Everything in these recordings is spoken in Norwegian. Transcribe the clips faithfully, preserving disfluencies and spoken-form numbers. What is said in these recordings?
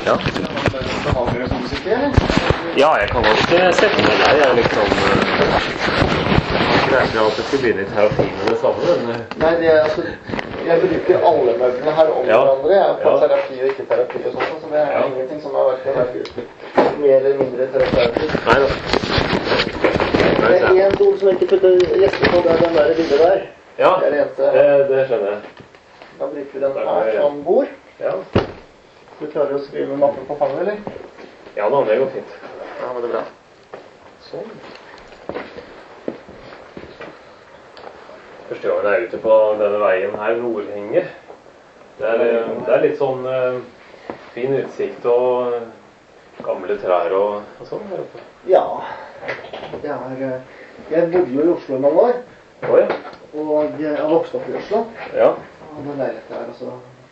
Ja. Ja, jeg kan nok sette meg der. Jeg er liksom greier ikke at det skulle begynne i terapi med det samme. Men... Nei, det er altså... Jeg bruker alle møblene her om ja. hverandre. Jeg er på ja. terapi og ikke terapi og sånt, så det er ja. ingenting som er hverken mer eller mindre terapeutisk. Nei da. Det er en stol som jeg ikke putter gjester på, det er den der bildet der. Ja, det, er det, eneste. det, det skjønner jeg. Da bruker vi den her som bord. Ja. Du klarer å skrive mappen på fanget, eller? Ja da, det går fint. Ja, men det er bra. Sånn. Første gangen jeg er ute på denne veien her, Nordhenger. Det er, det er litt sånn uh, fin utsikt og gamle trær og, og sånn her oppe. Ja, det er... Jeg bodde jo i Oslo i mange år. Oh, ja. Og jeg har vokst opp i Oslo. Ja. Og det leilighet der, altså...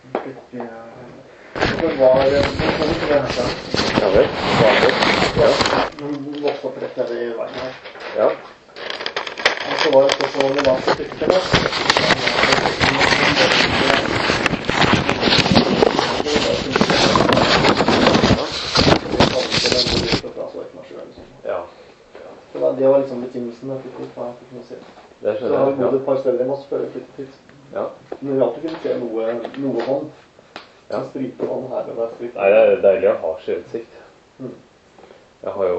Det var... Det var ikke det her. Ja vel, vanlig. Ja. Den vokste opp rett der i veien her. Ja. Og så var det spørsmål om det var så tykker til det. Ja. Det var, det var liksom betingelsen at jeg fikk noe se. Det skjønner jeg. Så jeg bodde et par steder i Moss før jeg flyttet hit. Ja. Men vi alltid kunne se noe, noe hånd. Ja. Så stryper vann her og der stryper. Nei, det er deilig å ha sjøutsikt. Mm. Jeg har jo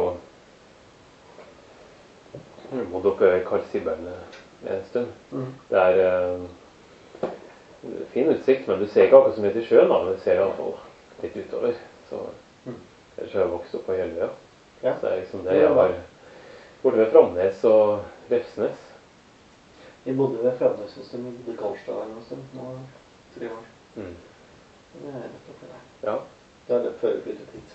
bodd oppe i Karlsiberne en stund. Mm. Det er uh, fin utsikt, men du ser ikke akkurat så mye til sjøen da, men du ser i hvert fall litt utover. Så, mm. Ellers har jeg vokst opp på Helvøya. Ja. Så det er liksom det jeg var borte ved Framnes og Refsnes. Jeg bodde ved Framnes en stund, vi bodde i Karlstad her en stund, nå tre år. Mm. Det er rett oppi der. Ja. Det er det før vi flyttet hit.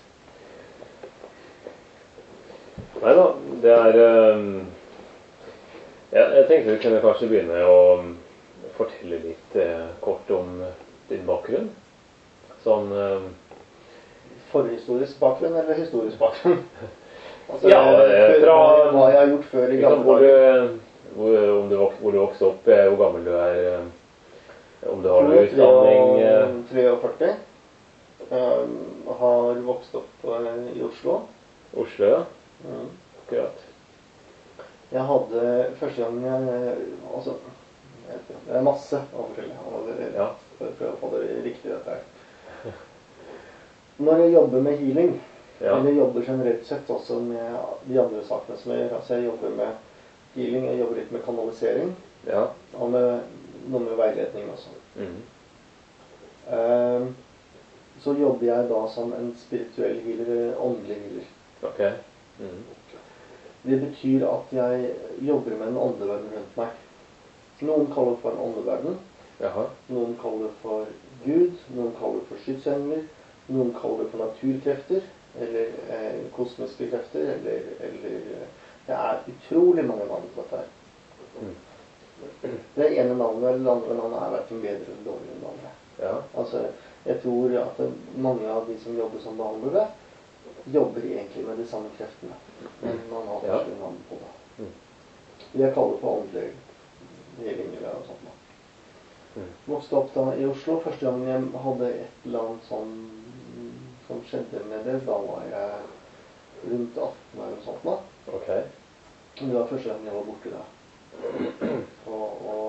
Neida, det er... Um, ja, jeg tenkte vi kunne kanskje begynne å fortelle litt eh, kort om din bakgrunn. Sånn... Um, Forhistorisk bakgrunn eller historisk bakgrunn? Altså, ja, fra... Hva jeg har gjort før i gamle hvor, dager. Hvor, om du, hvor du vokste opp, hvor gammel du er, om du har noe utdanning... treogførti. Um, har vokst opp uh, i Oslo. Oslo, ja. Mm. Akkurat. Jeg hadde første gang jeg, altså, det er masse å fortelle, ja. For å prøve å få det riktig dette her. Når jeg jobber med healing, ja. Eller jobber generelt sett også med de andre sakene som jeg gjør, altså jeg jobber med healing, jeg jobber litt med kanalisering, ja. Og med noe med veiledning også. Mm. Um, så jobber jeg da som en spirituell healer, åndelig healer. Ok. Mm. Det betyr at jeg jobber med en åndeverden rundt meg. Noen kaller det for en åndeverden. Jaha. Noen kaller det for Gud. Noen kaller det for skytsengler. Noen kaller det for naturkrefter. Eller eh, kosmiske krefter. Eller, eller det er utrolig mange navn på dette her. Mm. Det ene navnet eller det andre navnet er hverken bedre eller dårligere enn det andre. Ja. Altså, jeg tror at mange av de som jobber som behandlere jobber egentlig med de samme kreftene. Men man har forskjellige navn på det. Mm. Jeg kaller det for åndelig healing eller noe sånt. Mm. Vokste opp da i Oslo. Første gang jeg hadde et eller annet som, som skjedde med det, da var jeg rundt atten eller noe sånt. Okay. Det var første gang jeg var borte da. Og, og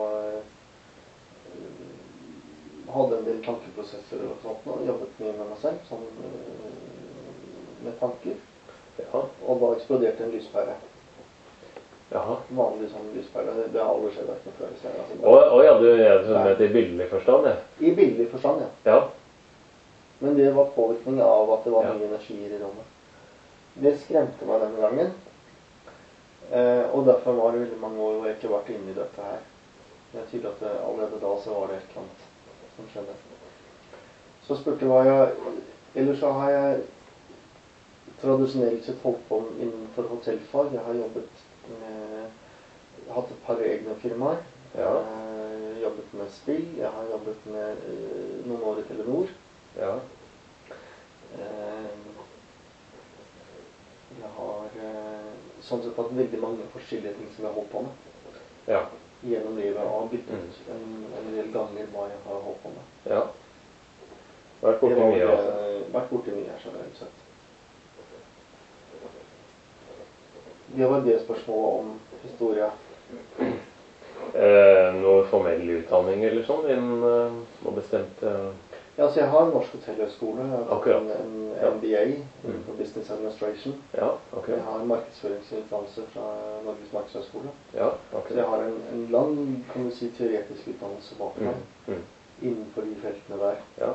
hadde en del tankeprosesser og sånt, og jobbet mye med meg selv, sånn, med tanker. Ja. Og da eksploderte en lyspære. Jaha. Vanlig sånn lyspære. Det, det har aldri skjedd hverken før. Altså, å, å ja, du er sånn i billig forstand, ja? I billig forstand, ja. Ja. Men det var påvirkning av at det var ja. Mye energier i rommet. Det skremte meg denne gangen. Eh, og derfor var det veldig mange år hvor jeg ikke vært inne i dette her. Jeg tyder at det, allerede da så var det et eller annet som skjedde. Så spurte hva jeg... Ellers så har jeg tradisjonelt sett holdt på innenfor hotellfag. Jeg har jobbet med... Jeg har hatt et par egne firmaer. Ja. Jeg har jobbet med spill. Jeg har jobbet med uh, noen år i Telenor. Ja. Uh, jeg har uh, sånn sett hatt veldig mange forskjellige ting som jeg har holdt på med. Ja. Gjennom livet og byttet mm. en, en del ganger hva jeg har holdt på med. Ja. Vært borte mye, altså. vært borti mye her, generelt sett. Det var det spørsmålet om historie. Eh, noe formell utdanning eller sånn innen uh, noe bestemt uh... Ja, så jeg har en norsk hotellhøyskole. Jeg har tatt en, en ja. M B A innenfor mm. Business Administration. Ja, okay. Jeg har en markedsføringsutdannelse fra Norges markedshøyskole. Ja, okay. Så jeg har en, en lang, kan du si, teoretisk utdannelse bak meg mm. Mm. innenfor de feltene der. Ja.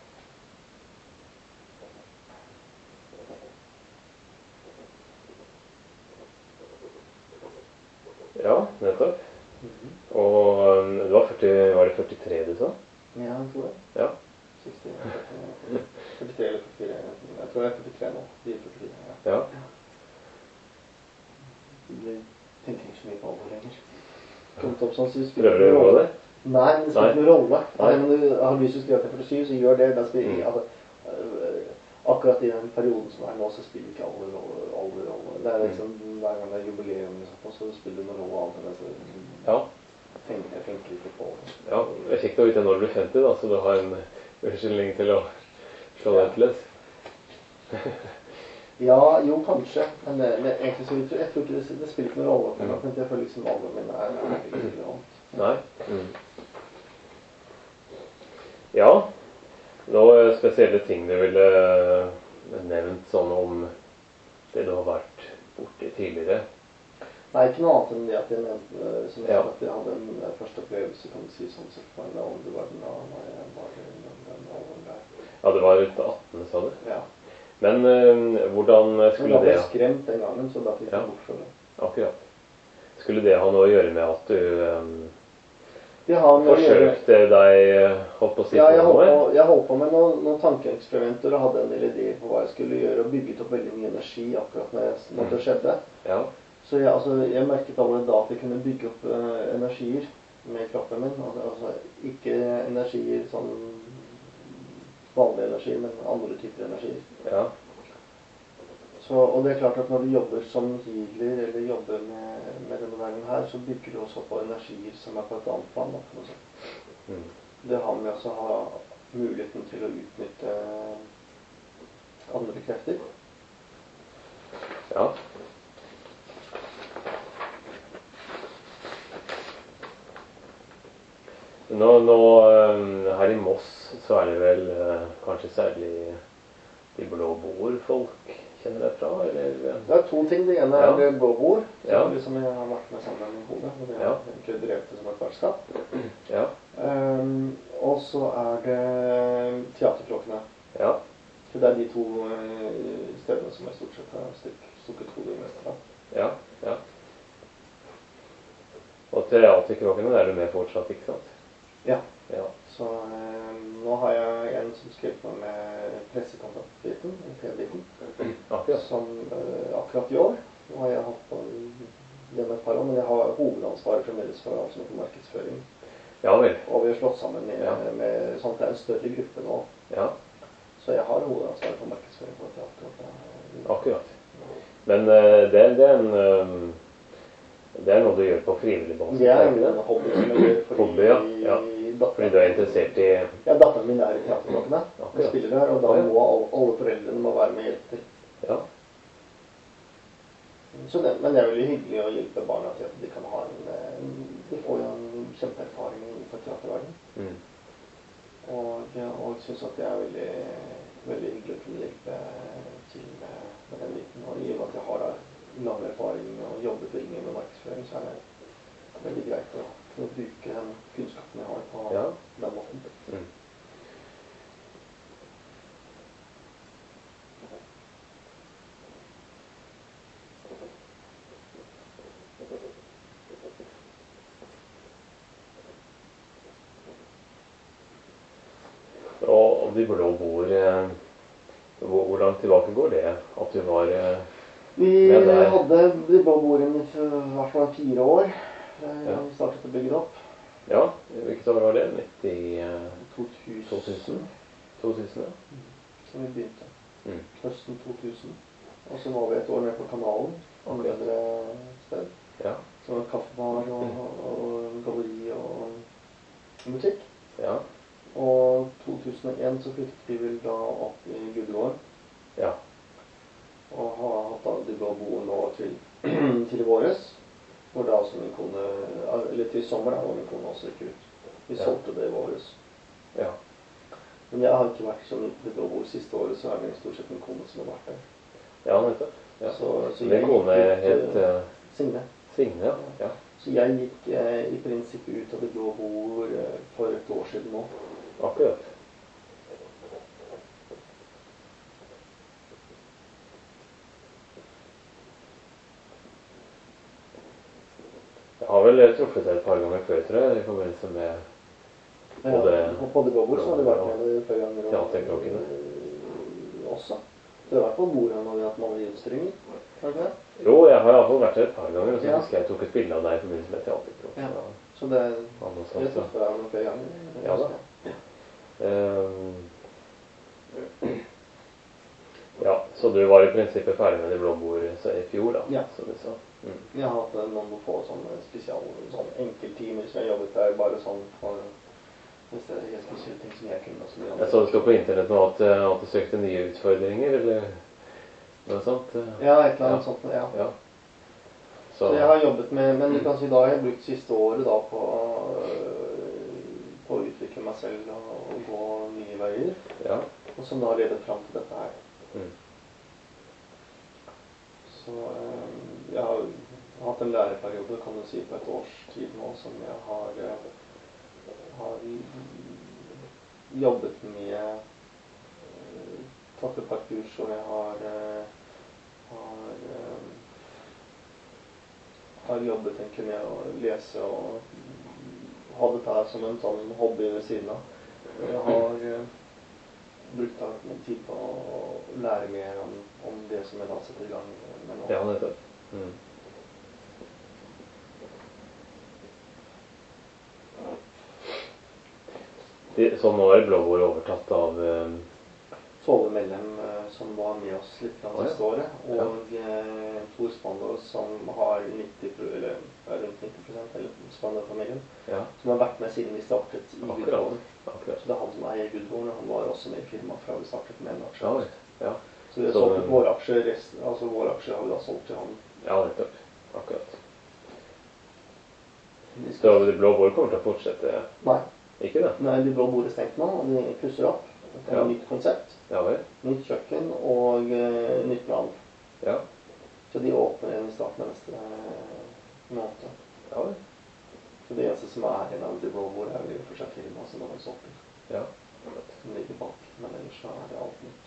Ja, nettopp. Mm-hmm. Og um, det var, førti, var det førtitre du sa? Ja, jeg tror det. Ja. seksti, førtitre eller førtifire. Jeg tror det er førtitre nå. De er førtifire, ja. Ja. Jeg tenker ikke så mye på alvor lenger. Kommet opp sånn, så vi Prøver du å gjøre det? Nei, men det spiller ikke noen rolle. Nei, men du har lyst til å skrive til førtisju, så gjør det. det spiller, mm. altså, akkurat i den perioden som er nå, så spiller ikke alle rolle. Alle rolle. Det er liksom, hver gang det er jubileum, så spiller det noen rolle av det. Så, ja. Jeg tenker ikke på det. Ja, jeg fikk det ut når du blir femti, da, så du har en unnskyldning til å slå deg til løs. Ja, jo, kanskje. Men, det, men egentlig så jeg tror, jeg tror ikke det, det spiller ikke noen rolle. Mm. Men jeg føler liksom alvoren min er, er ikke relevant. Nei. Mm. Ja, noen spesielle ting du ville nevnt sånn om det du har vært borti tidligere? Nei, ikke noe annet enn det at jeg nevnte, som jeg ja. sa, at jeg hadde en første opplevelse, kan du si, sånn sett, på en åndeverden da jeg var i den alvoren der. Ja, det var rundt atten, sa du? Ja. Men uh, hvordan skulle det... Men da ble jeg skremt den gangen, så da fikk jeg ja. bort for det. Akkurat. Skulle det ha noe å gjøre med at du um, forsøkte gjøre... deg, holdt på å si ja, på jeg noe? Ja, jeg holdt på med noen, noen tankeeksperimenter og hadde en del ideer på hva jeg skulle gjøre, og bygget opp veldig mye energi akkurat når, jeg, når det skjedde. Ja. Så jeg, altså, jeg merket allerede da at jeg kunne bygge opp uh, energier med kroppen min. Altså, altså ikke energier, sånn vanlige energier, men andre typer energier. Ja. Så, og det er klart at når du jobber som healer, eller jobber med, med denne verden her, så bygger du også på energier som er på et annet plan. Mm. Det har med også å ha muligheten til å utnytte andre krefter. Ja. Nå, nå, her i Moss så er det vel uh, kanskje særlig de blå bord-folk kjenner deg fra, eller? Det er to ting. Det ene er ja. blå bord, som ja. liksom jeg har vært med sammen med hodet, og det har ja. egentlig drevet det som et vertskap. Ja. Um, og så er det teaterkråkene. Ja. Så det er de to uh, stedene som jeg stort sett har stukk, stukket hodet i mest fra. Ja, ja. Og teaterkråkene er du med fortsatt, ikke sant? Ja. Ja. Så eh, nå har jeg en som skrev meg med pressekontaktbiten, P-biten, akkurat. som eh, akkurat i år. Nå har jeg hatt på gjennom et par år, men jeg har hovedansvaret fremdeles for alt som er for markedsføring. Ja vel. Og vi har slått sammen med, ja. med sånn at det er en større gruppe nå. Ja. Så jeg har hovedansvaret for markedsføring på teater. Akkurat. Men uh, det, det er en... Um Det er noe du gjør på frivillig basis? Det er en hobby som jeg gjør fordi, hobby, ja. Ja. Fordi du er interessert i... Ja, datteren min er i teaterkråkene. Hun spiller der, og da må alle, alle foreldrene må være med og hjelpe til. Ja. Så det, men det er veldig hyggelig å hjelpe barna til at de kan ha en... De får jo en kjempeerfaring innenfor teaterverden. Mm. Og jeg synes at det er veldig, veldig hyggelig å kunne hjelpe til med, med den biten. Og i og med at jeg har da lang erfaring og jobbet lenge med markedsføring, så er det veldig greit å, å bruke den kunnskapen jeg har på ja. den måten. Mm. Og de blå bord, hvor, hvor langt tilbake går det at du var... Vi hadde de blå bordene i hvert fall fire år. Vi ja. startet å bygge det opp. Ja, hvilket år var det? nitti... to tusen. to tusen, to tusen ja. Mm. Så vi begynte. Mm. Høsten to tusen. Og så var vi et år ned på kanalen. Okay. Andre sted. Ja. Så var det kaffebar og, og galleri og butikk. Ja. Og i to tusen og en så flyttet vi vel da opp i Gudegården. Ja. Og har hatt da de blå boen nå til, til våres. Hvor da også min kone, eller til sommer da, var min kone også ikke ut. Vi Ja. solgte det i våres. Ja. Men jeg har ikke vært som det blå boet siste året, så er det stort sett min kone som har vært der. Ja, nettopp. Ja. Så, så Min kone het uh, Signe. Signe, ja. Ja. Så jeg gikk eh, i prinsippet ut av det blå boet eh, for et år siden nå. Akkurat. Jeg har vel truffet det et par ganger før, tror jeg, i forbindelse med både, ja, på det blå bordet så har det vært med det flere ganger. Teaterklokkene. Også. Det har vært på bordet når vi har hatt maleriutstillingen. Har du det? Jo, jeg har i hvert fall vært der et par ganger, og så Ja. husker jeg tok et bilde av deg i forbindelse med teaterklokken. Ja. Så det er Ja, noe det sånt, så. treffer jeg noen flere ganger. Ja da. Ehm, ja, så du var i prinsippet ferdig med det blå bordet så i fjor, da, Ja. som du sa. Mm. Jeg har hatt noen få sånne spesial, sånn enkelttimer som jeg jobbet der, bare sånn for hvis det er helt spesielle ting som jeg kunne. Som Jeg så det stod på internett nå at, eh, at du søkte nye utfordringer, eller noe sånt. eh. Ja, et eller annet Ja. sånt, ja. Ja. Så jeg har jobbet med, men du kan si da har jeg brukt siste året da på, øh, på å utvikle meg selv og, og gå nye veier, Ja. og som da har ledet frem til dette her. Mm. Så øh, jeg har hatt en læreperiode, kan du si, på et års tid nå, som jeg har, øh, har jobbet med, øh, tatt et par kurs, og jeg har, øh, har øh, har jobbet egentlig med å lese og ha dette her som en sånn hobby ved siden av. Jeg har uh, brukt da noen tid på å lære mer om, om det som jeg da setter i gang med nå. Ja, nettopp. Mm. De, så nå er blåbordet overtatt av um, Tove Mellem, uh, som var med oss litt grann Å, ja. siste året, Ja. og uh, Tor Spandor, som har nitti, eller er rundt nitti prosent, eller Spandor-familien, Ja, som har vært med siden vi startet i akkurat. Gudegården. akkurat. Så det er han som eier Gudegården, og han var også med i firmaet fra vi startet med en aksje. Ja, vel. Ja. Så vi har Så, solgt um, våre aksjer, resten, altså våre aksjer har vi da solgt til han. Ja, nettopp. Akkurat. Så det blå bordet kommer til å fortsette, Nei, ikke det? nei, de blå bordet er stengt nå, og de pusser opp. Det er Ja. et nytt konsept, Ja vel. nytt kjøkken og uh, nytt navn. Ja. Så de åpner igjen i starten av neste uh, måned. Ja vel. Så det eneste som er igjen av de blå bordet er vel i og for seg firma som da var solgt til. Ja. Som ligger bak, men ellers så er det alt nytt.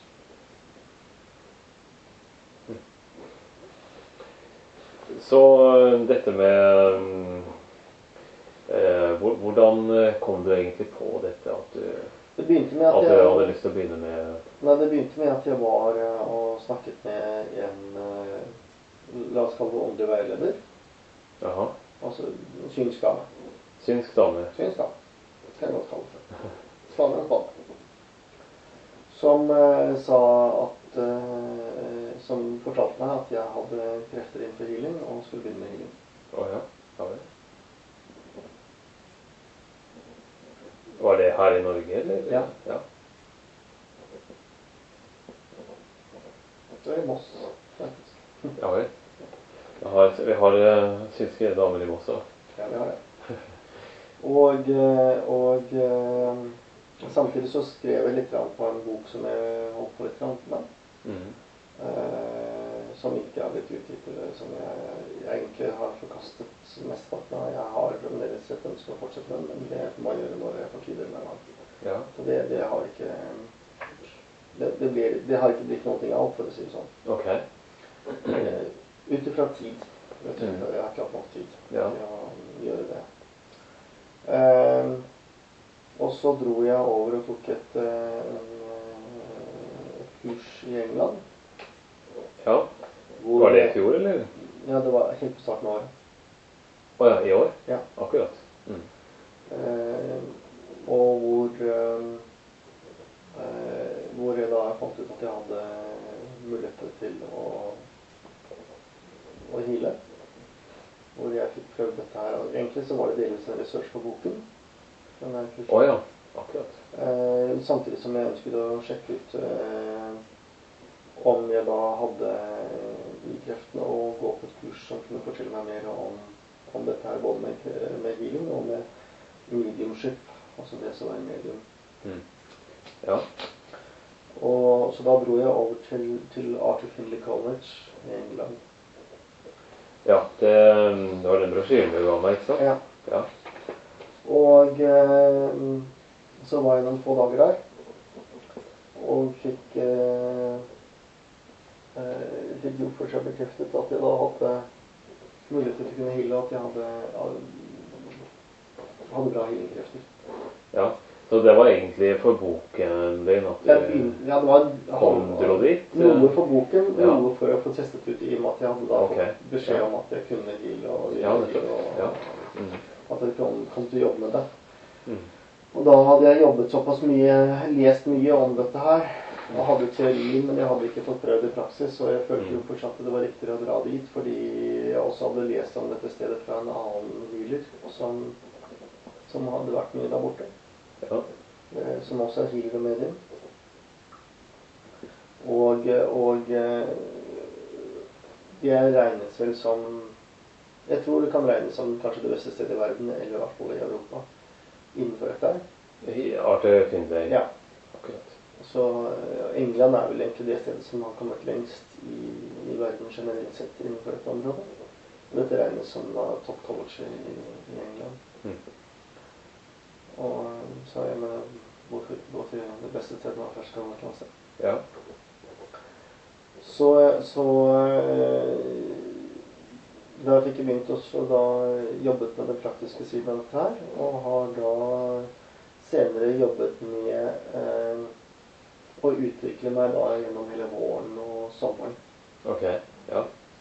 Så øh, dette med um, eh, hvor- hvordan kom du egentlig på dette, at du, Det begynte med at at du jeg... hadde lyst til å begynne med... Nei, det begynte med at jeg var uh, og snakket med en, uh, la oss kalle det åndelig veileder, Jaha. altså en synsk dame. Synsk dame. Synsk dame, skal jeg godt kalle det. Spanner og spanner. Som uh, sa at, uh, som fortalte meg at jeg hadde krefter innenfor healing, og skulle begynne med healing. Åja, ja vel. Var det her i Norge, eller? Ja. Ja. Det er i Moss, faktisk. Ja vel. Jeg har, vi har uh, synske damer i Moss også. Ja, det har jeg. Og, uh, og uh, samtidig så skrev jeg litt grann på en bok som jeg holdt på litt grann med. Mhm. Uh, som ikke har blitt utgitt, eller som jeg, jeg egentlig har forkastet mesteparten av. Jeg har fremdeles et ønske å fortsette med, men det må jeg gjøre når jeg får tid med meg. Ja. Så det, det har ikke det, det, blir, det har ikke blitt noe av, for å si det sånn. Ok. Uh, ut ifra tid. Jeg, tror, Mm. jeg har ikke hatt nok tid Ja. til å gjøre det. Uh, og så dro jeg over og tok et, uh, en, uh, et kurs i England. Ja. Hvor, Var det i fjor, eller? Ja, det var helt på starten av året. Åja, i år? Ja. Akkurat. Mm. Eh, og hvor eh, hvor jeg da fant ut at jeg hadde muligheter til å å heale. Hvor jeg fikk prøvd dette her. Og egentlig så var det delvis en research på boken. Åja, Akkurat. Eh, samtidig som jeg ønsket å sjekke ut eh, om jeg da hadde de kreftene å gå på et kurs som kunne fortelle meg mer om, om dette her, både med, med healing og med mediumship, altså det som er medium. Mm. Ja. Og så da dro jeg over til, til Arthur Findlay College i England. Ja, det, det var den brosjyren du ga meg, ikke sant? Ja. Ja. Og eh, så var jeg noen få dager der, og fikk, eh, eh, fikk jo for seg bekreftet at jeg da hadde mulighet til å kunne heale, at jeg hadde, hadde bra healingkrefter. Ja, så det var egentlig for boken din at du ja, det var, kom dro dit? Noe for boken, ja. Noe for å få testet ut, i og med at jeg hadde da okay. fått beskjed om at jeg kunne heale, og, ja, og ja. Mm. at jeg kom, kom til å jobbe med det. Mm. Og da hadde jeg jobbet såpass mye, lest mye om dette her. Jeg hadde teori, men jeg hadde ikke fått prøvd i praksis, og jeg følte jo fortsatt at det var riktig å dra dit, fordi jeg også hadde lest om dette stedet fra en annen healer, som, som hadde vært mye der borte. Ja. Som også er healer og medium. Og, og det regnes vel som, jeg tror det kan regnes som kanskje det beste stedet i verden, eller i hvert fall i Europa, innenfor dette her. Arthur Findlay. Ja. Akkurat. Så England er vel egentlig det stedet som har kommet lengst i, i verden generelt sett innenfor dette området. Dette regnes som da, top college i, i England. Mm. Og så jeg mener, hvorfor gå til det beste stedet man først skal gå til sted. Ja. Så, så da fikk jeg begynt også da jobbet med den praktiske siden av dette her, og har da senere jobbet med eh, å utvikle meg da gjennom hele våren og sommeren. Ok, ja.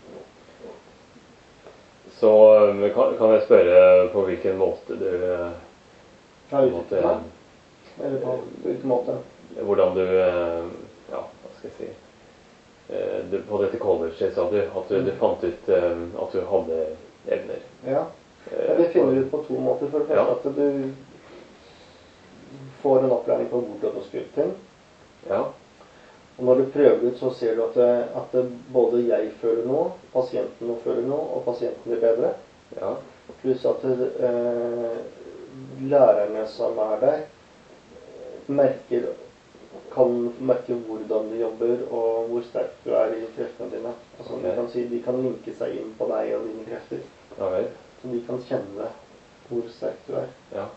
Så kan, kan jeg spørre på hvilken måte du Ja, utvikle meg? Eller på hvilken måte? Hvordan du, ja, hva skal jeg si, du, på dette college sa du at du, du fant ut at du hadde evner. Ja, ja det finner du ut på to måter. For det første ja. At du får en opplæring på hvordan du skriver ting. Ja. Og når du prøver ut, så ser du at, det, at det både jeg føler noe, pasienten nå føler noe, og pasienten blir bedre. Ja. Pluss at det, eh, lærerne som er der, merker, kan merke hvordan du jobber, og hvor sterk du er i kreftene dine. Altså, okay. kan si, de kan linke seg inn på deg og dine krefter. Okay. Så de kan kjenne hvor sterk du er. Ja.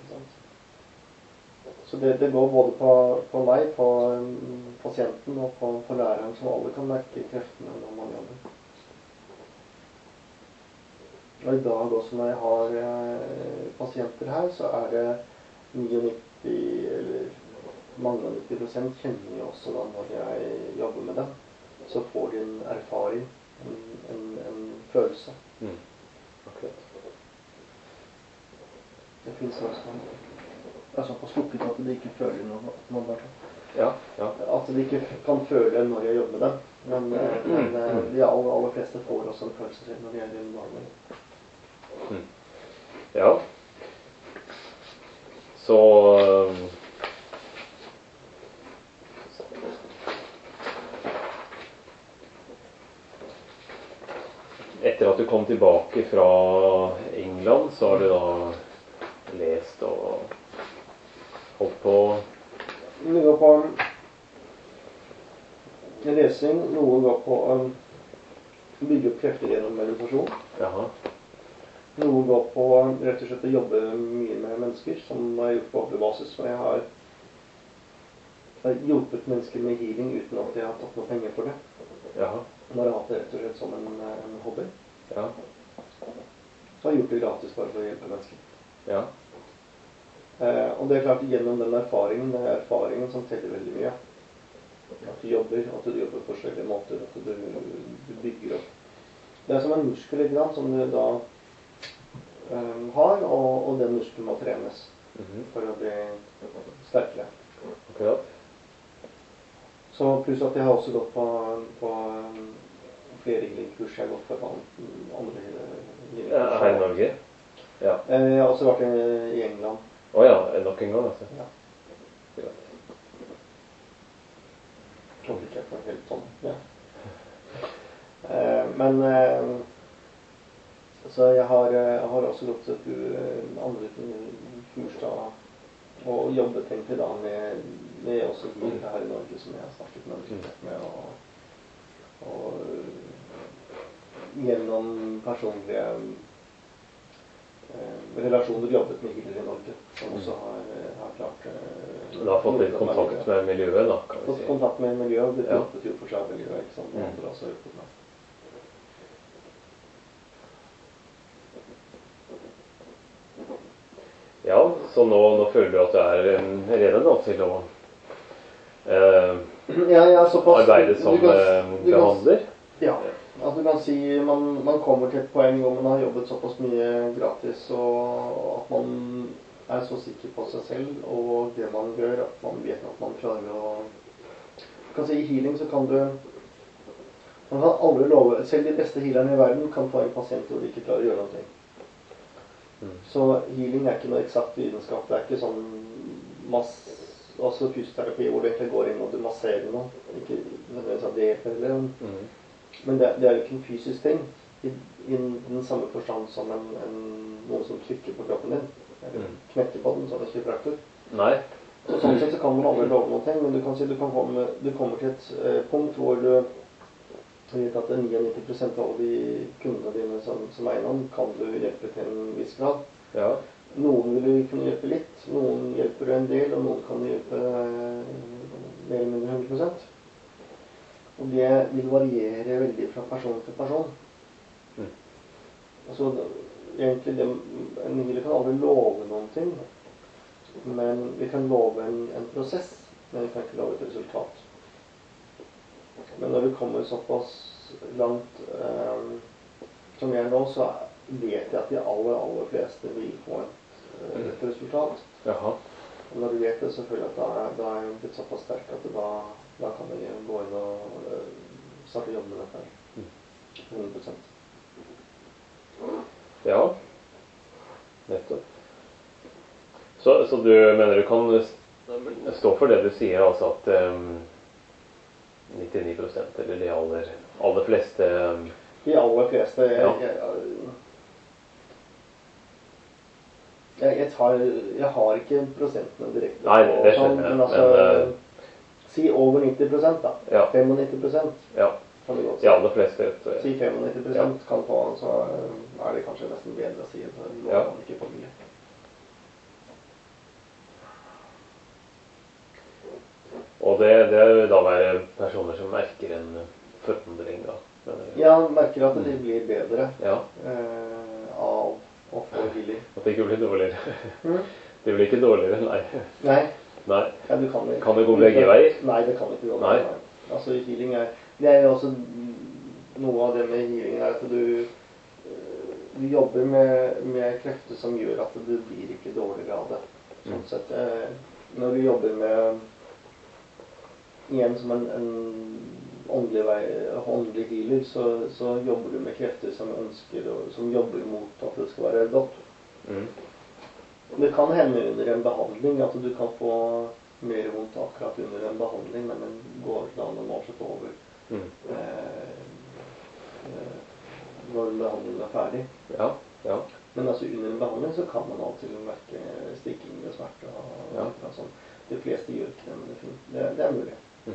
Så det, det går både på, på meg, på um, pasienten og på, på læreren, som alle kan merke kreftene når man jobber. Og i dag også når jeg har eh, pasienter her, så er det nittini eller mange av nitti prosent kjenner jeg også da når jeg jobber med dem. Så får de en erfaring, en, en, en følelse. Mm. Akkurat. Det finnes noe som er såpass lukket at de ikke føler noe. noe bare. Ja, ja. At de ikke kan føle når jeg jobber med dem. Men, mm. men mm. de aller, aller fleste får også en følelse til når de er i en behandling. Mm. Ja. Så etter at du kom tilbake fra England, så har du da lest og holdt på? Det går på lesing, noe går på um, bygge opp krefter gjennom meditasjon. Jaha. Noe går på rett og slett å jobbe mye med mennesker, som jeg har gjort på hobbybasis. Og jeg har, jeg har hjulpet mennesker med healing uten at jeg har tatt noe penger for det. Jaha. Nå har jeg hatt det rett og slett som en, en hobby. Ja. Så har jeg gjort det gratis bare for å hjelpe mennesker. Ja. Eh, og det er klart, gjennom den erfaringen, det er erfaringen som teller veldig mye. At du jobber, at du jobber på forskjellige måter, at du, du bygger opp. Det er som en muskel, ikke sant, som du da um, har, og, og den muskelen må trenes mm-hmm. for å bli sterkere. Akkurat. Så pluss at jeg har også gått på, på flere healing-kurs. Jeg har gått på andre healing-kurs. Ja, her i Norge? Ja. Jeg har også vært i England. Å ja, nok en gang, altså. Ja. Komplikert meg helt sånn, ja. Eh, men eh, så jeg har, jeg har også gått til andre kurs da, og jobbet egentlig da med, med også healere her i Norge som jeg har snakket med, med og, og gjennom personlige eh, relasjoner jobbet med healere i Norge, som også har, har klart eh, Du har fått litt kontakt med miljøet da, kan vi si. Fått kontakt med miljøet, det jobbet jo for seg miljøet, ikke sant, og andre også jobbet med. Ja, så nå, nå føler du at du er um, rede da til å uh, ja, ja, såpass, arbeide som du kan, uh, behandler? Ja, altså du kan si man, man kommer til et poeng hvor man har jobbet såpass mye gratis, og at man er så sikker på seg selv og det man gjør, at man vet at man klarer å... Du kan si i healing så kan du... Man kan aldri love, selv de beste healerne i verden kan få en pasient hvor de ikke klarer å gjøre noe. Mm. Så healing er ikke noe eksakt vitenskap, det er ikke sånn mass, altså fysioterapi hvor du egentlig går inn og du masserer noe, ikke nødvendigvis av det heller, mm. men det, det er jo ikke en fysisk ting i, i den samme forstand som en, en, noen som trykker på kroppen din, eller mm. knekker på den, sånn en kiropraktor. Nei. Så sånn sett så kan man aldri love noe ting, men du kan si du, kan komme, du kommer til et eh, punkt hvor du vet at nittini prosent av de kundene dine som, som eiendom kan du hjelpe til en viss grad. Ja. Noen vil du kunne hjelpe litt, noen hjelper du en del, og noen kan du hjelpe eh, mer eller mindre hundre prosent. Og det vil variere veldig fra person til person. Mm. Altså, egentlig, det, en healer kan aldri love noen ting, men vi kan love en, en prosess, men vi kan ikke love et resultat. Men når vi kommer såpass langt eh, som jeg er nå, så vet jeg at de aller, aller fleste vil få et, et resultat. Jaha. Og når du vet det, så føler jeg at da er, da er jeg blitt såpass sterk at da, da kan vi gå inn og uh, starte jobben med dette. hundre prosent. Ja, nettopp. Så, så du mener du kan stå for det du sier, altså at um nittini prosent, eller de aller, aller fleste... De aller fleste... Jeg, ja. jeg, jeg, jeg, tar, jeg har ikke prosentene direkte. Nei, det skjønner jeg. Men altså, men, uh, si over nitti prosent da. Ja. femognitti prosent. Ja, kan det godt si. De aller fleste. Så, si femognitti prosent ja. Kan få, så er det kanskje nesten bedre å si at det ja. Ikke for mye. Og det, det vil da være personer som merker en forandring da? Ja, merker at de blir bedre ja. eh, av å få healing. At det ikke blir dårligere. Mm. Det blir ikke dårligere, nei. Nei. nei. Ja, du kan, kan det gå begge veier? Nei, det kan ikke gå begge veier. Altså healing er, det er jo også noe av det med healing er at du, du jobber med, med krefter som gjør at du blir ikke dårligere av det. Sånn sett, eh, når du jobber med igjen som en, en åndelig, vei, åndelig healer, så, så jobber du med krefter som ønsker, og, som jobber mot at det skal være godt. Mm. Det kan hende under en behandling at du kan få mer vondt akkurat under en behandling, men den går da normalt sett over mm. eh, eh, når behandlingen er ferdig. Ja, ja. Men altså under en behandling så kan man alltid merke stikking og smerte. Og, ja. og sånn. De fleste gjør ikke det, men det, det, det er mulig. Mm.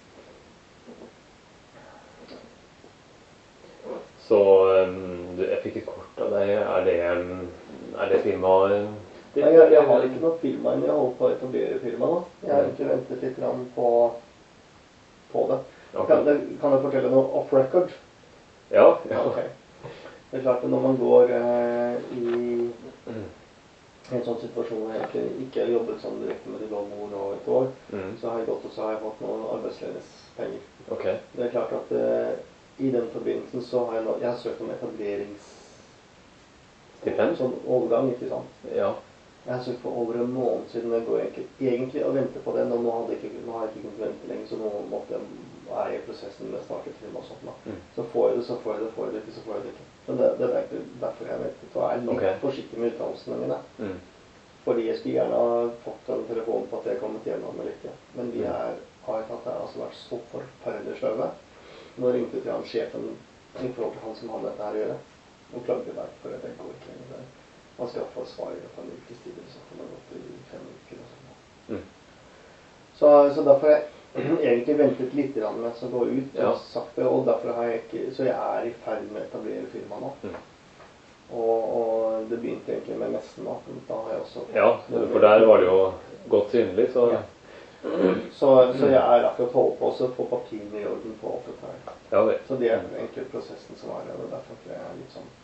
Så um, jeg fikk et kort av deg. Er det, um, er det firma? Det, Nei, jeg, jeg har ikke noe firma, men jeg holder på å etablere firma nå. Jeg har ikke ventet litt på, på det. Okay. Kan, det. Kan jeg fortelle noe off record? Ja. ja. Okay. Det er klart at når man går eh, i mm. en sånn situasjon hvor jeg egentlig ikke har jobbet sånn direkte med dialogmord over et år, mm. så har jeg gått og så har jeg fått noen arbeidsledighetspenger. Okay. Det er klart at eh, i den forbindelsen så har jeg, nå, jeg har søkt om etablerings... Stipend? Sånn overgang, ikke sant? Ja. Jeg har søkt for over en måned siden. Jeg går egentlig, egentlig og venter på det. Nå, nå, hadde jeg ikke, nå har jeg ikke kunnet vente lenge, så nå måtte jeg være i prosessen med å starte firma og sånt. Mm. Så får jeg det, så får jeg det, får jeg det ikke, så får jeg det ikke. Men det, det er derfor jeg ventet, og er litt okay. forsiktig med utdannelsene mine. Mm. Fordi jeg skulle gjerne ha fått en telefon på at jeg er kommet gjennom eller ikke. Men de er, har tatt det, altså vært så forferdelig sløve. Nå ringte jeg til han sjefen i forhold til han som hadde dette her å gjøre. Og klagde der, for det går ikke lenger der. Man skal få svar i løpet av en ukes tid, så kan man gå til fem uker og sånn. Mm. Så, så derfor har jeg egentlig ventet litt med å gå ut og sagt det, og derfor har jeg ikke, så jeg er i ferd med å etablere firma nå. Mm. Og, og det begynte egentlig med nesten da, da har jeg også... Ja, for der var det jo godt synlig, så... Ja. Så, så jeg er akkurat holdt på å få papirene i orden på alt dette her. Ja, det. Så det er egentlig prosessen som er det, og derfor er jeg litt sånn...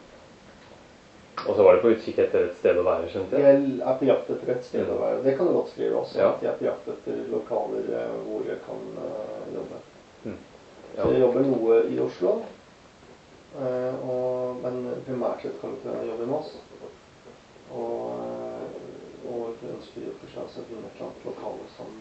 Og så var det på utkikk etter et sted å være, skjønte jeg? Jeg er på jakt etter et sted mm. å være. Det kan du godt skrive også, ja. At jeg er på jakt etter lokaler uh, hvor jeg kan uh, jobbe. Mm. Ja. Så jeg jobber noe i Oslo, uh, og, men primært sett kommer jeg til å jobbe i Moss. Og, uh, og jeg ønsker jo for seg å finne et eller annet lokale som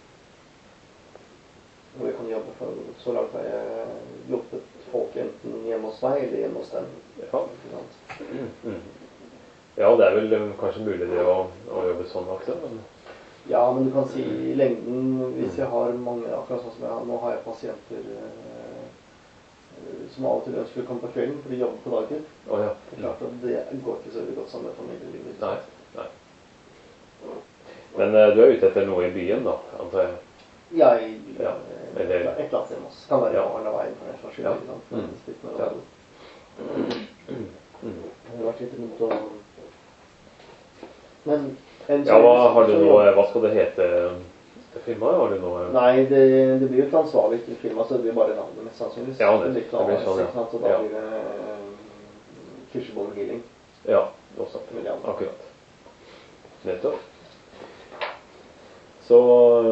hvor jeg kan jobbe for. Så langt har jeg jobbet folk enten hjemme hos meg eller hjemme hos dem. Ja. Mm, mm. Ja, det er vel kanskje mulig det å, å jobbe sånn også, men... Ja, men du kan si i lengden, hvis jeg har mange, akkurat sånn som jeg har, nå har jeg pasienter eh, som av og til ønsker å komme på kvelden, for de jobber på dagtid. Oh, ja. Det er klart at det går ikke så godt sammen med familielivet. Nei, nei. Men uh, du er ute etter noe i byen da, antar jeg? Ja, i byen. Ja. Eller... Et eller annet sted også. Kan være ja. Arne Veien for en slags skyld. Ja. Mm. Ja. Mm. Mm. Det har vært litt rundt og... Men... Ja, hva har du noe... Hva skal det hete? Firma? Har du noe... Nei, det, det blir jo ikke ansvarlig til firma, så det blir bare navnet mest sannsynligvis. Ja, det, det, det blir sånn, ja. Så da ja. blir det Kirsebom Healing. Ja, også. Akkurat. Nettopp. Så...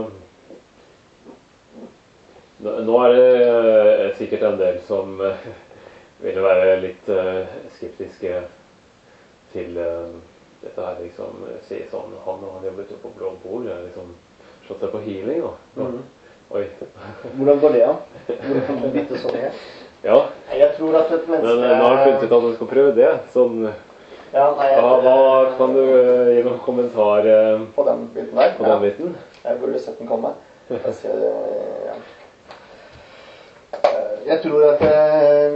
Nå er det sikkert en del som uh, ville være litt uh, skeptiske til uh, dette her, liksom, se sånn, han og han jobbet jo på Blå Bord, liksom, slått seg på healing, da. Mm. Oi. Hvordan går det, da? Hvordan kan du bytte sånn her? Ja. Jeg tror at et menneske... Men nå har du funnet ut at du skal prøve det, sånn... Ja, nei, jeg... Hva, hva kan du uh, gi noen kommentar uh, på den biten der? På den biten? Ja. Jeg burde sett den komme. Jeg skal, ja. Jeg tror at eh,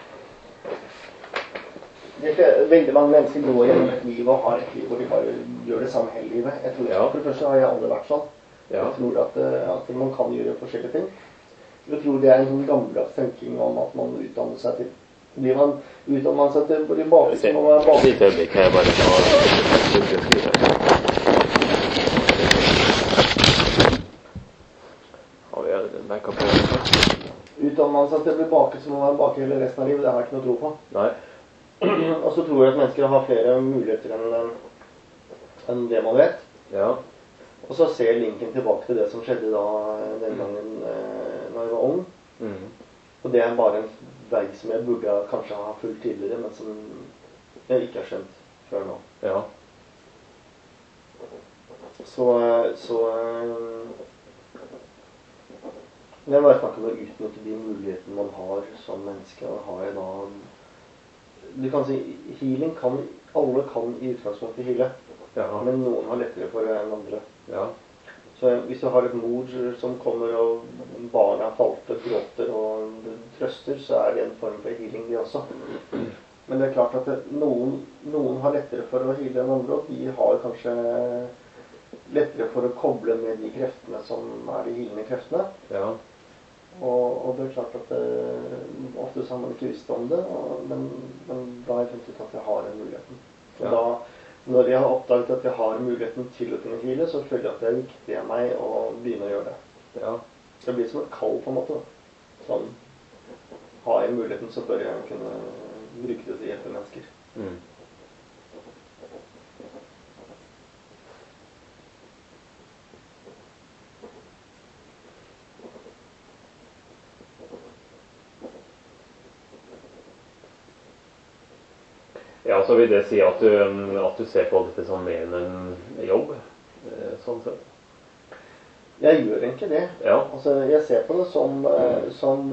det, veldig mange mennesker går gjennom et liv og har et liv hvor de bare gjør det samme hele livet. Jeg tror, ja. For det første har jeg aldri vært sånn. Ja. Jeg tror at, at man kan gjøre forskjellige ting. Jeg tror det er en sånn gammeldags tenking om at man utdanner seg til. Blir man utdanner seg til bli bak, så må man bak. Litt øyeblikk, jeg bare tar Har vi den der kapellen? Utdanner man seg til å bli baket, så må man bake hele resten av livet. Det har jeg ikke noe tro på. Nei. Og så tror jeg at mennesker har flere muligheter enn, enn det man vet. Ja. Og så ser linken tilbake til det som skjedde da den gangen eh, når jeg var ung. Mm. Og det er bare en vei som jeg burde kanskje ha fulgt tidligere, men som jeg ikke har skjønt før nå. Ja. Så... så Men jeg bare snakker om å utnytte de mulighetene man har som menneske. Har jeg da... Du kan si, healing kan... Alle kan i utgangspunktet heale. Ja. Men noen har lettere for enn andre. Ja. Så hvis du har et mor som kommer og barna falte, gråter og trøster, så er det en form for healing de også. Men det er klart at det, noen, noen har lettere for å heale enn andre, og de har kanskje... lettere for å koble med de kreftene som er de healende kreftene. Ja. Og, og det er klart at det, ofte har man ikke visst om det, og, men, men da har jeg funnet ut at jeg har den muligheten. Og ja. Da, når jeg har oppdaget at jeg har muligheten til å kunne heale, så føler jeg at det er viktig av meg å begynne å gjøre det. Ja. Det blir som et kall på en måte. Sånn, har jeg muligheten, så bør jeg kunne bruke det til å hjelpe mennesker. Mm. Ja, så vil det si at du, at du ser på dette som mer enn en jobb, sånn sett. Jeg gjør egentlig det. Ja. Altså, jeg ser på det som... som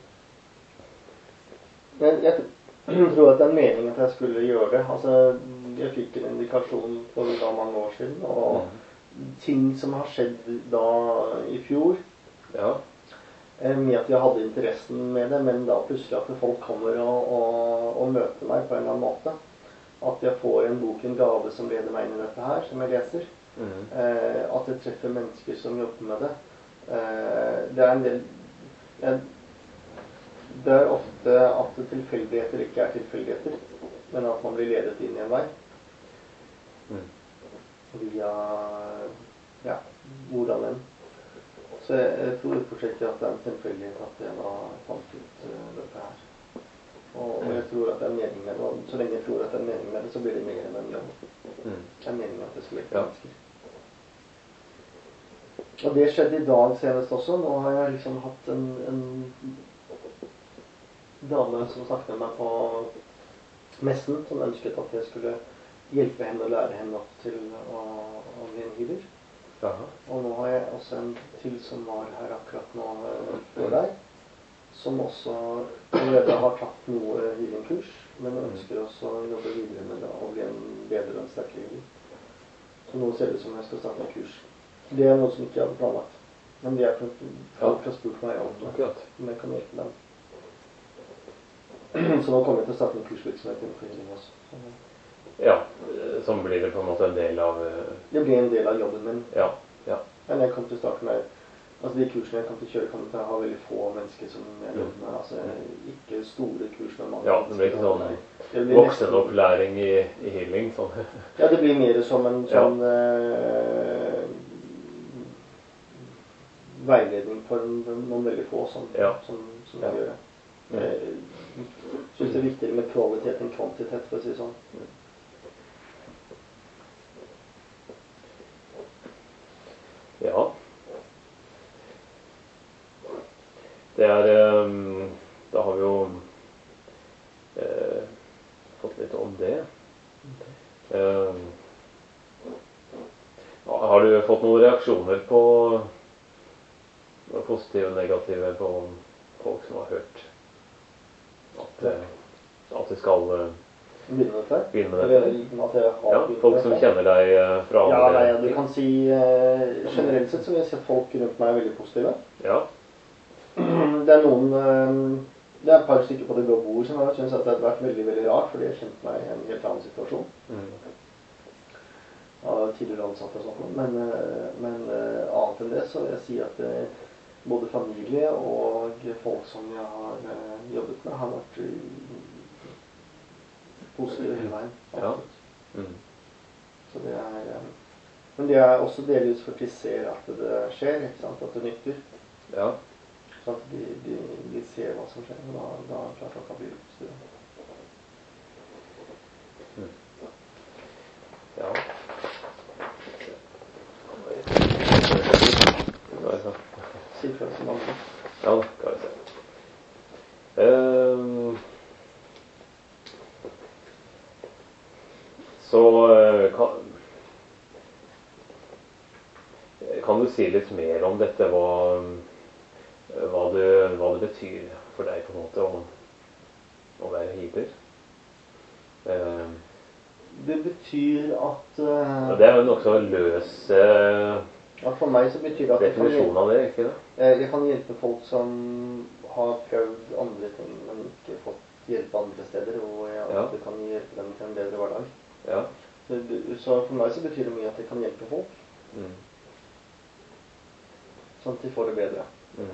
men jeg tror at det er meningen at jeg skulle gjøre det. Altså, jeg fikk en indikasjon for da mange år siden, og ting som har skjedd da i fjor, ja. med at jeg hadde interessen med det, men da plutselig at folk kommer og, og, og møter meg på en eller annen måte. At jeg får en bok, en gave som leder meg inn i dette her, som jeg leser. Mm. Eh, at jeg treffer mennesker som jobber med det. Eh, det er en del... Jeg, det er ofte at tilfeldigheter ikke er tilfeldigheter, men at man blir ledet inn i en vei. Mm. Via, ja, hvordan enn. Så jeg, jeg tror i prosjektet at det er en tilfeldighet at jeg da fant ut uh, dette her. Og, og jeg tror at det er mening med det, og så lenge jeg tror at det er mening med det, så blir det mer enn en jobb. Mm. Det er meningen at det skal leke mennesker. Og det skjedde i dag senest også. Nå har jeg liksom hatt en, en dame som snakket med meg på messen, som ønsket at jeg skulle hjelpe henne og lære henne opp til å, å bli en healer. Aha. Og nå har jeg også en til som var her akkurat nå for deg, som også allerede har tatt noe healingkurs, men ønsker også å jobbe videre med det og bli en bedre og en sterkere healer. Så nå ser det ut som jeg skal starte en kurs. Det er noe som ikke jeg hadde planlagt, men de har ja. spurt meg om det, om jeg kan hjelpe dem. Så nå kommer jeg til å starte en kursvirksomhet innenfor healing også. Så, ja, som blir det på en måte en del av... Det blir en del av jobben min. Ja, ja. Men jeg kommer til å starte med... Altså de kursene jeg kommer til å kjøre, kommer til å ha veldig få mennesker som jeg jobber med. Altså ikke store kurs med mange. Ja, det blir ikke sånn voksenopplæring i, i healing. Sånn. Ja, det blir mer som en sånn ja. eh, veiledning for noen veldig få som, ja. som, som jeg ja. gjør det. Jeg synes det er viktigere med kvalitet enn kvantitet, for å si sånn. Ja. Det er, um, da har vi jo uh, fått litt om det. Uh, har du fått noen reaksjoner på positive og negative på folk som har hørt at, uh, at de skal uh, begynne med det? Begynne med det. Ja, folk som kjenner deg uh, fra ja, andre nei, du kan si uh, generelt sett så vil jeg si at folk rundt meg er veldig positive. Ja. Det er noen uh, det er et par stykker på det blå bord som har syntes at det har vært veldig, veldig rart, fordi jeg kjente meg i en helt annen situasjon. Mm. Av tidligere ansatte og sånt. Men, uh, men uh, annet enn det så vil jeg si at uh, både familie og folk som jeg har uh, jobbet med har vært uh, positive hele veien. Ja. Mm. Så det er um, men det er også delvis for at de ser at det skjer, ikke sant? At det nytter. Ja. Så at de, de, de ser hva som skjer, og da, da klart at det blir positive. Mm. Ja. Si fra som andre. Ja, skal vi se. Um, så kan, kan du si litt mer om dette, hva, hva, det, hva det betyr for deg på en måte å, å være healer? Um, det betyr at... Uh, ja, det er jo nok så løs... Uh, Ja, for meg så betyr det at jeg kan, hjelpe, av det, ikke det? jeg kan hjelpe folk som har prøvd andre ting, men ikke fått hjelp andre steder, og jeg ja. kan hjelpe dem til en bedre hverdag. Ja. Så, så for meg så betyr det mye at jeg kan hjelpe folk, mm. sånn at de får det bedre. Mm.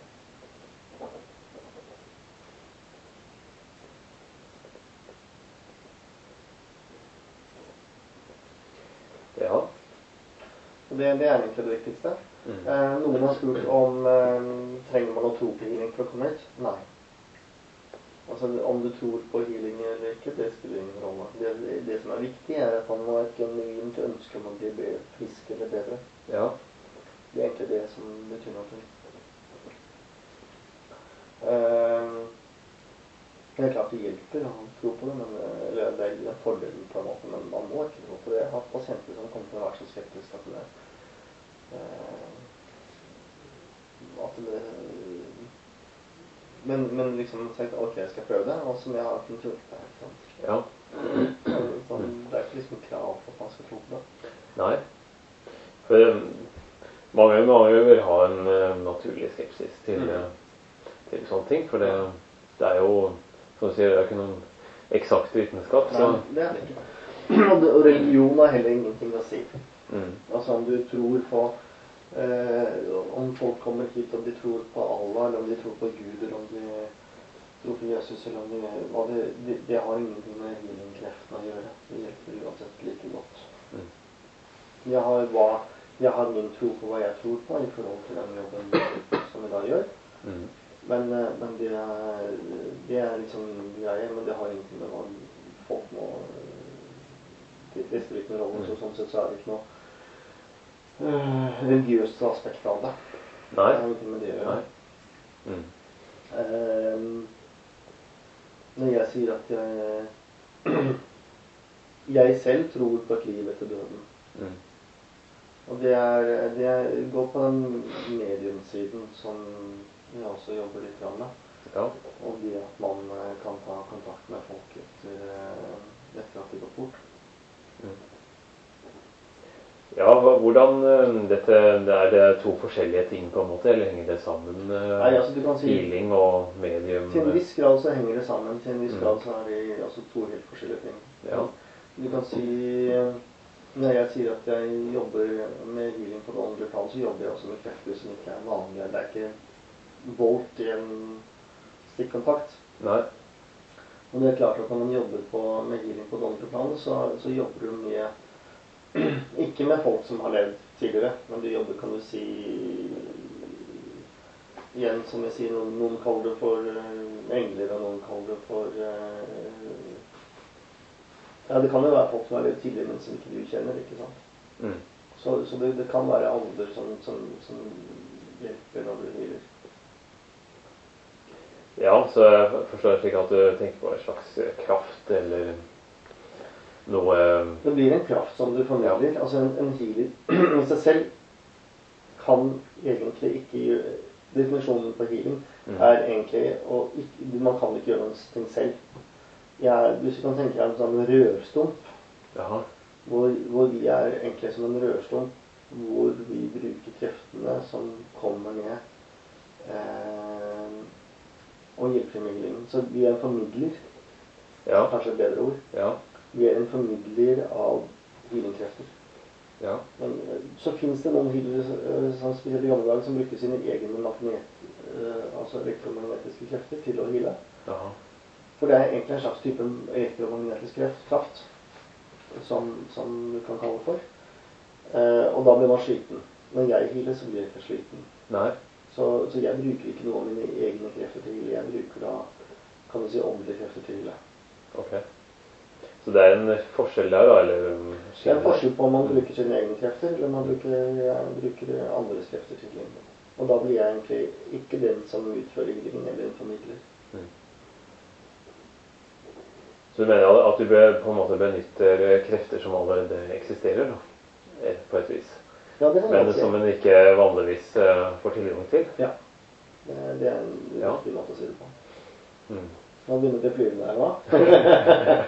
Ja. Det, det er egentlig det viktigste. Mm. Eh, noen har spurt om eh, trenger man å tro på healing for å komme hit? Nei. Altså om du tror på healing eller ikke, det spiller ingen rolle. Det, det, det som er viktig er at man må ha et genuint ønske om å bli frisk eller bedre. Ja. Det er egentlig det som betyr noe. Eh, det er klart det hjelper å tro på det, men eller, det er en fordel på en måte, men man må ikke tro på det. Jeg har pasienter som kommer til å være så skeptiske at det at det men, men liksom sagt ok, jeg skal prøve det, og som jeg har kunnet gjort det. Ja. Sånn, det er ikke liksom krav for at man skal tro på det. Nei. For um, mange, mange vil ha en uh, naturlig skepsis til, mm. uh, til sånne ting. For det, det er jo, som du sier, det er ikke noen eksakt vitenskap. Nei, så. Det er det ikke. Og religion har heller ingenting å si. Mm. Altså om du tror på eh, om folk kommer hit og de tror på Allah, eller om de tror på Gud, eller om de tror på Jesus, eller om de, hva det, det, det har ingenting med healingkreftene å gjøre. Det hjelper uansett like godt. Mm. Jeg, har hva, jeg har min tro på hva jeg tror på i forhold til den jobben som jeg da gjør. Mm. Men, men det, er, det er liksom min greie, men det har ingenting med hva folk må det spiller ikke noen rolle, så sånn sett så er det ikke noe uh, religiøst aspekt av det. Nei. Det har ingenting med det å gjøre. Mm. Uh, når jeg sier at jeg jeg selv tror på et liv etter døden. Mm. Og det, er, det er, går på den mediumsiden som jeg også jobber litt med. Ja. Og det at man kan ta kontakt med folk etter, etter at de går bort. Ja, hvordan dette, det er det to forskjellige ting på en måte, eller henger det sammen? Nei, altså du kan si healing og medium? Til en viss grad så henger det sammen, til en viss mm. grad så er det altså to helt forskjellige ting. Ja. Du kan si, når jeg sier at jeg jobber med healing på det åndelige plan, så jobber jeg også med krefter som ikke er vanlige. Det er ikke volt i en stikkontakt. Nei. Og det er klart at når man jobber på, med healing på det åndelige planet, så, så jobber du med ikke med folk som har levd tidligere, men du jobber, kan du si, igjen som jeg sier, noen, noen kaller det for uh, engler, og noen kaller det for uh, ja, det kan jo være folk som har levd tidligere, men som ikke du kjenner, ikke sant? Mm. Så, så det, det kan være andre som, som, som hjelper når du healer. Ja, så jeg forstår slik at du tenker på en slags kraft, eller noe... Det blir en kraft som du formidler. Ja. Altså en, en healer i seg selv kan egentlig ikke gjøre... Definisjonen på healing mm. er egentlig, og ikke, man kan ikke gjøre noen ting selv. Jeg, hvis du kan tenke deg en sånn rørstump, hvor, hvor vi er egentlig som en rørstump, hvor vi bruker kreftene som kommer ned, eh, og hjelpeformidling. Så vi er en formidler, ja. Kanskje et bedre ord. Ja. Vi er en formidler av healingkrefter. Ja. Men så finnes det noen healere, sånn spesielt i gamle dager, som bruker sine egne magnet, altså elektromagnetiske krefter til å heale. Aha. For det er egentlig en slags type elektromagnetisk kraft, som, som du kan kalle det for. Eh, og da blir man sliten. Når jeg healer, så blir jeg ikke sliten. Nei. Så, så jeg bruker ikke noe av mine egne krefter til å heale. Jeg bruker da, kan du si, åndelige krefter til å heale. Ok. Så det er en forskjell der da, eller? Det er en forskjell på om man bruker sine egne krefter, eller man bruker, ja, bruker andres krefter til healing. Og da blir jeg egentlig ikke den som utfører healing, eller en formidler. Mm. Så du mener at du på en måte benytter krefter som allerede eksisterer da, på et vis? Ja, det men som en ikke vanligvis uh, får tilgang til? Ja, det, det er en riktig ja. Måte å si det på. Mm. Nå begynner det flyvende her, hva?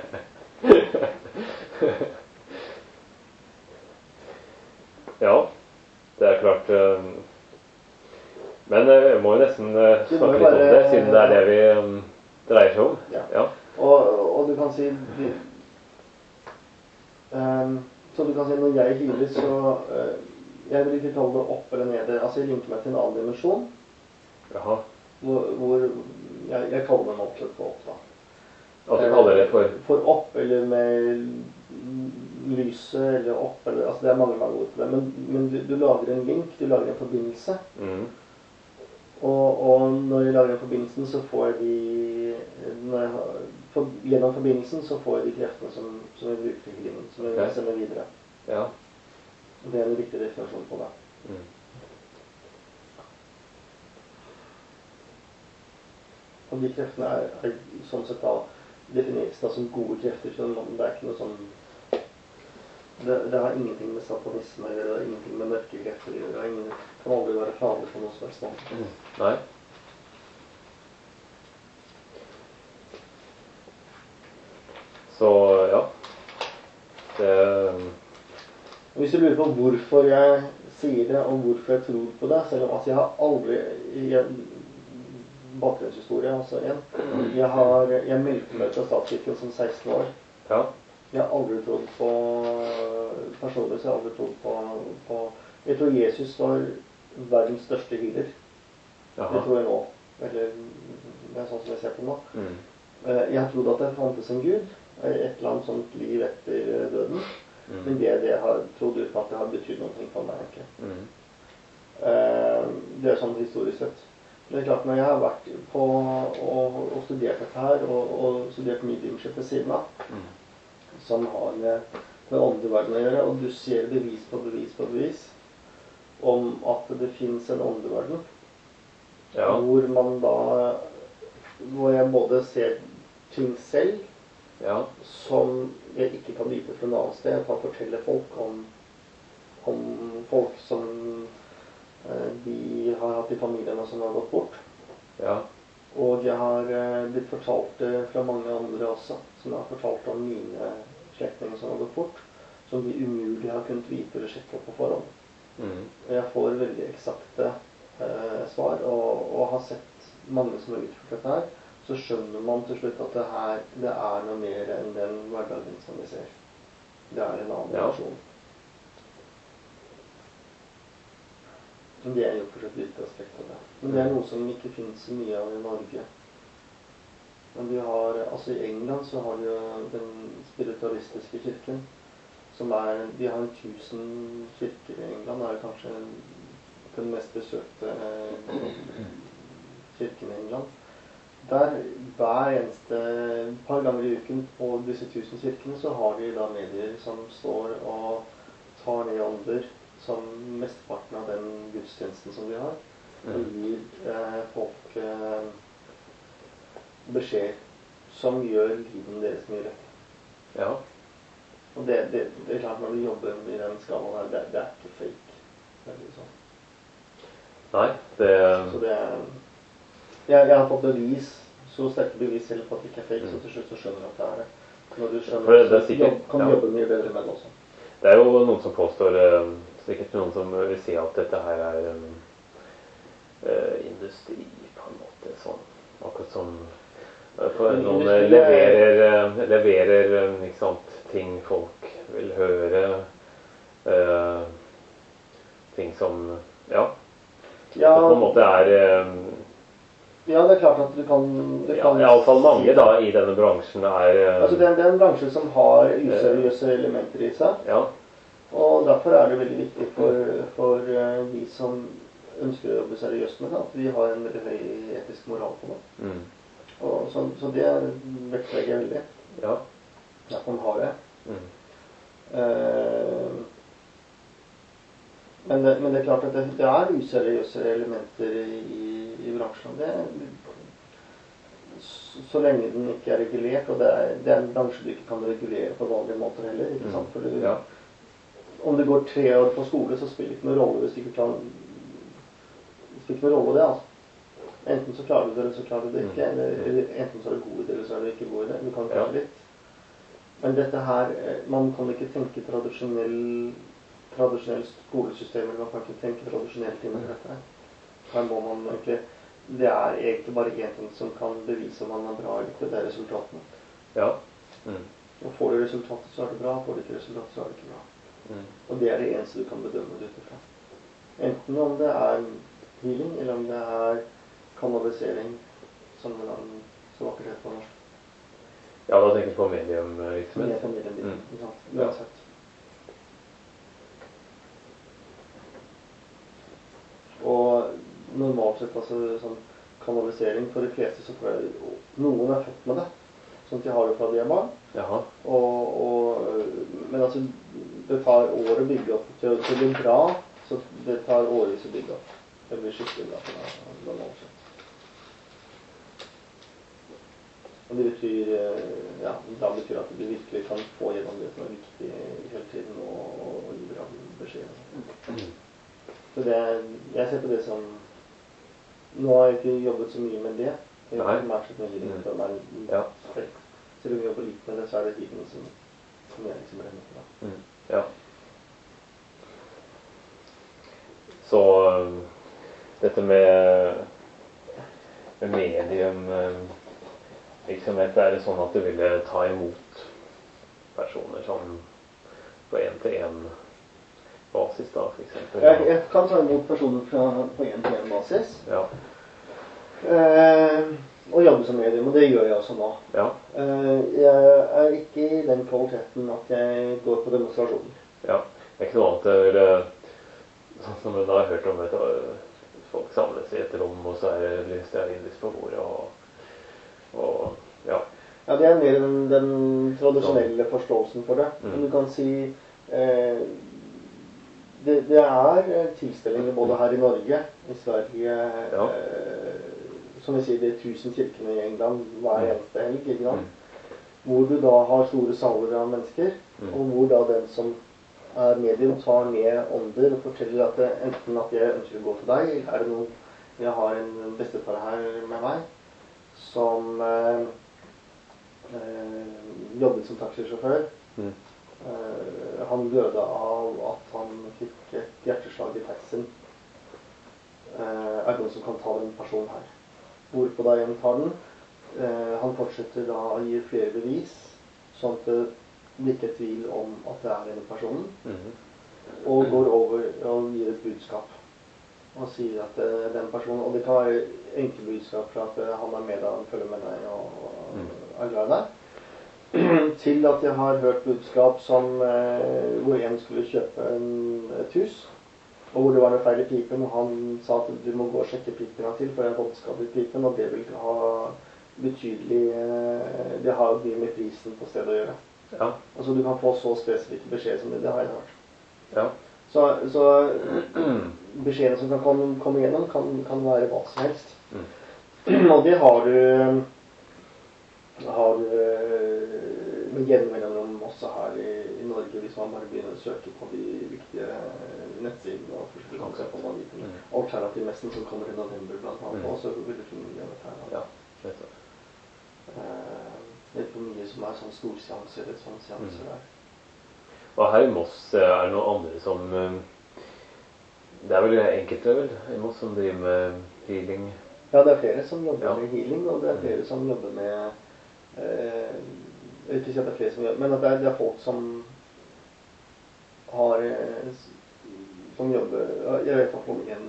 Ja, det er klart. Um, men uh, jeg må jo nesten uh, snakke litt om det, siden det er det vi um, dreier seg om. Ja. Ja. Og, og du kan si de, um, så du kan si når jeg healer, så uh, jeg vil ikke kalle det opp eller nede. Altså jeg linker meg til en annen dimensjon. Jaha. Hvor, hvor jeg, jeg kaller den opp på opp da. Og du kaller det for? For opp, eller med lyset, eller opp, eller, altså det er mange, mange ord på det. Men, men du, du lager en link, du lager en forbindelse. Mm. Og, og når jeg lager den forbindelsen, så får jeg de, når jeg har, for, gjennom forbindelsen så får jeg de kreftene som, som jeg bruker til healingen, som jeg okay. sender videre. Ja. Det er en riktig definisjon på det. Mm. Og de kreftene er, er sånn sett da defineres da som gode krefter, så det er ikke noe sånn, det, det har ingenting med satanisme, det har ingenting med mørke krefter, det har ingen, kan aldri være farlig for noe som helst annet. Mm. Nei. Så ja, det du lurer på hvorfor jeg sier det, og hvorfor jeg tror på det, selv om altså, jeg har aldri jeg, bakgrunnshistorie, altså igjen. Jeg, har, jeg meldte meg til statskirken som seksten år. Ja. Jeg har aldri trodd på personer, så jeg har aldri trodd på, på jeg tror Jesus var verdens største healer. Jaha. Det tror jeg nå. Eller, det er sånn som jeg ser på nå. Mm. Jeg har trodd at det fantes en Gud, et eller annet sånt liv etter døden. Mm. Men det er det jeg har trodd uten at det har betydd noe for meg, egentlig. Mm. Det er sånn historisk sett. Det er klart, når jeg har vært på og, og studert dette her, og, og studert mediumship ved siden av, mm. som har med den åndelige verden å gjøre, og du ser bevis på bevis på bevis om at det finnes en åndelig verden, ja. Hvor man da, hvor jeg både ser ting selv, ja. Som jeg ikke kan vite fra noe annet sted. Jeg kan fortelle folk om, om folk som eh, de har hatt i familiene som har gått bort. Ja. Og jeg har eh, blitt fortalt det fra mange andre også, som har fortalt om mine slektninger som har gått bort, som de umulig har kunnet vite eller sjekke på forhånd. Mm. Jeg får veldig eksakte eh, svar, og, og har sett mange som har utført dette her, så skjønner man til slutt at det her, det er noe mer enn den hverdagen som vi ser. Det er en annen versjon. Ja. Det er jo for et lite aspekt av det. Men det er noe som ikke finnes så mye av i Norge. Men vi har, altså i England så har vi jo den spiritualistiske kirken, som er, de har en tusen kirker i England, det er kanskje den mest besøkte kirken i England. Der hver eneste par ganger i uken på disse tusen kirkene så har de da medier som står og tar ned ånder som mesteparten av den gudstjenesten som de har, og gir eh, folk eh, beskjed som gjør livet deres mye lettere. Ja. Og det, det, det er klart når du jobber i den skalaen her, det, det er ikke fake. Det er litt sånn. Nei, det... Så det er... Jeg, jeg har fått bevis, så sterke bevis selv på at det ikke er fake, mm. så til slutt så skjønner du at det er det. Når du skjønner det, det er sikkert, kan du ja. jobbe mye bedre med det også. Det er jo noen som påstår, sikkert noen som vil si at dette her er um, uh, industri på en måte, sånn. Akkurat som for noen industri, leverer, leverer ikke sant, ting folk vil høre, uh, ting som, ja, ja. Det på en måte er... Um, Ja, det er klart at du kan... Du ja, kan i alle fall mange da i denne bransjen er... Uh, altså det er, det er en bransje som har useriøse elementer i seg. Ja. Og derfor er det veldig viktig for, for uh, de som ønsker å jobbe seriøst med det, at vi har en veldig høy etisk moral på det. Mm. Og så, så det vektlegger jeg veldig. Ja. At man har det. Mm. Uh, men, det men det er klart at det, det er useriøse elementer i i bransjen. Det, så, så lenge den ikke er regulert, og det er, det er en bransje du ikke kan regulere på vanlige måter heller, ikke sant? For du, ja. Om det går tre år på skole, så spiller det ikke noen rolle hvis du ikke kan det spiller ikke noen rolle det, altså. Enten så klarer du det, eller så klarer du det ikke, eller, eller enten så er du god i det, eller så er du ikke god i det. Du kan klare litt. Men dette her, man kan ikke tenke tradisjonell tradisjonell skolesystem, eller man kan ikke tenke tradisjonelt innenfor dette her. Her må man egentlig, det er egentlig bare en ting som kan bevise om man er bra eller ikke, det er resultatene. Ja. Mm. Og får du resultatet, så er det bra, får du ikke resultatet, så er det ikke bra. Mm. Og det er det eneste du kan bedømme det utifra. Enten om det er healing, eller om det er kanalisering, som det er så vakkert heter på norsk. Ja, da tenker jeg på mediumvirksomhet. Ja, på mediumvirksomhet, ikke sant. Uansett. Og normalt sett, altså sånn kanalisering for de fleste, så tror jeg noen er født med det. Sånn at de har det fra de er barn. Jaha. Og, og, men altså, det tar år å bygge opp til, til det blir bra, så det tar årvis å bygge opp. Det blir skikkelig bra for det, normalt sett. Og det betyr, ja, da betyr at du virkelig kan få gjennom det som er viktig hele tiden, og, og gi bra beskjed. Så det, jeg ser på det som, nå har jeg ikke jobbet så mye med det. Jeg har ikke vært så mye mm. for meg. Ja. Selv om jeg jobber litt med det, så er det tiden som, som jeg liksom brenner for. Mm. Ja. Så um, dette med, med medium um, virksomhet, er det sånn at du ville ta imot personer som på en-til-en basis da, for eksempel? Jeg, jeg kan ta imot personer fra, på en-til-en basis. Ja. Eh, og jobbe som medium, og det gjør jeg også nå. Ja. Eh, jeg er ikke i den kvaliteten at jeg går på demonstrasjonen. Ja, det er ikke noe annet. Eller, sånn som jeg har hørt om, vet du, folk samles i et rom, og så er det stearinlys på bordet, og, og ja. Ja, det er mer den, den tradisjonelle forståelsen for det. Mm. Men du kan si eh, det, det er tilstelninger både her i Norge, i Sverige, ja. eh, som vi sier, det er tusen kirkene i England hver eneste helg, ikke sant? Mm. Hvor du da har store saler av mennesker, mm. og hvor da den som er medium tar ned ånder og forteller at det, enten at jeg ønsker å gå til deg, er det noen, jeg har en bestefar her med meg, som eh, eh, jobbet som taxisjåfør. Mm. Eh, han døde av at han fikk et hjerteslag i taxien. Eh, er det noen som kan ta den personen her? Hvorpå da igjen tar den. Eh, han fortsetter da å gi flere bevis, sånn at det blir ikke tvil om at det er denne personen. Mm-hmm. Og går over og gir et budskap. Og sier at det er den personen, og det kan være enkle budskap fra at han er med deg, han følger med deg og, og er glad i deg. Til at jeg har hørt budskap som eh, hvor en skulle kjøpe en, et hus. Og hvor det var noe feil i pipen, og han sa at du må gå og sjekke pipen til, for det er vannskap i pipen, og det vil ha betydelig, det har mye med prisen på stedet å gjøre. Ja. Altså du kan få så spesifikke beskjed som det, det har jeg hørt. Ja. Så, så beskjedene som kan komme, komme igjennom kan, kan være hva som helst. Mm. Og det har du, har du med gjennomgjennom også her i, i Norge, hvis man bare begynner å søke på de viktige nettsidene og forskjellige konsept på man liker. Mm. Alternativmessen som kommer i november blant annet, mm. og så vil du finne mye av dette her. Ja, vet du. Uh, det er for mye som er sånn storseanser eller sånn seanser mm. der. Og her i Moss er det noen andre som, det er vel enkelte vel, i Moss som driver med healing? Ja, det er flere som jobber ja. med healing, og det er flere mm. som jobber med uh, jeg vil ikke si at det er flere som gjør, men at det er, det er folk som har, som jobber, jeg vet ikke om en,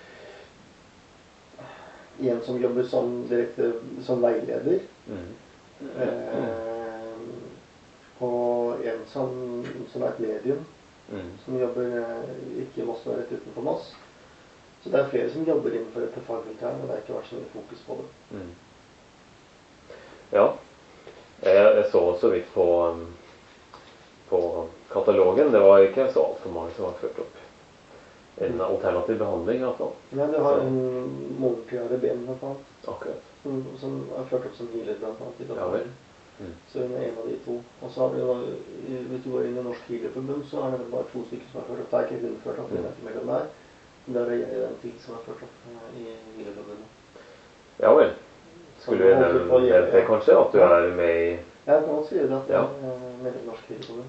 en som jobber som direkte, som veileder, mm. eh, og en som, som er et medium, mm. som jobber ikke i Moss, men rett utenfor Moss. Så det er flere som jobber innenfor et fagfelt her, men det har ikke vært så mye fokus på det. Mm. Ja. Jeg, jeg så så vidt på, på katalogen. Det var ikke så alt for mange som var ført opp. En alternativ behandling i hvert fall. Ja, det har så. En morgentriare ben blant annet. Akkurat. Som, som er ført opp som healer blant annet i dag. Ja vel. Mm. Så hun er en av de to. Og så har vi, hvis du går inn i Norsk Healerforbund, så er det bare to stykker som er ført opp. Det er ikke hun ført opp, det er ikke mellom der. Men der er jeg den til som er ført opp i Healerforbundet. Ja vel. Skulle vi nevne det kanskje, at du er med i... Ja, jeg kan også gjøre det at jeg ja. er med i Norsk Healerforbund.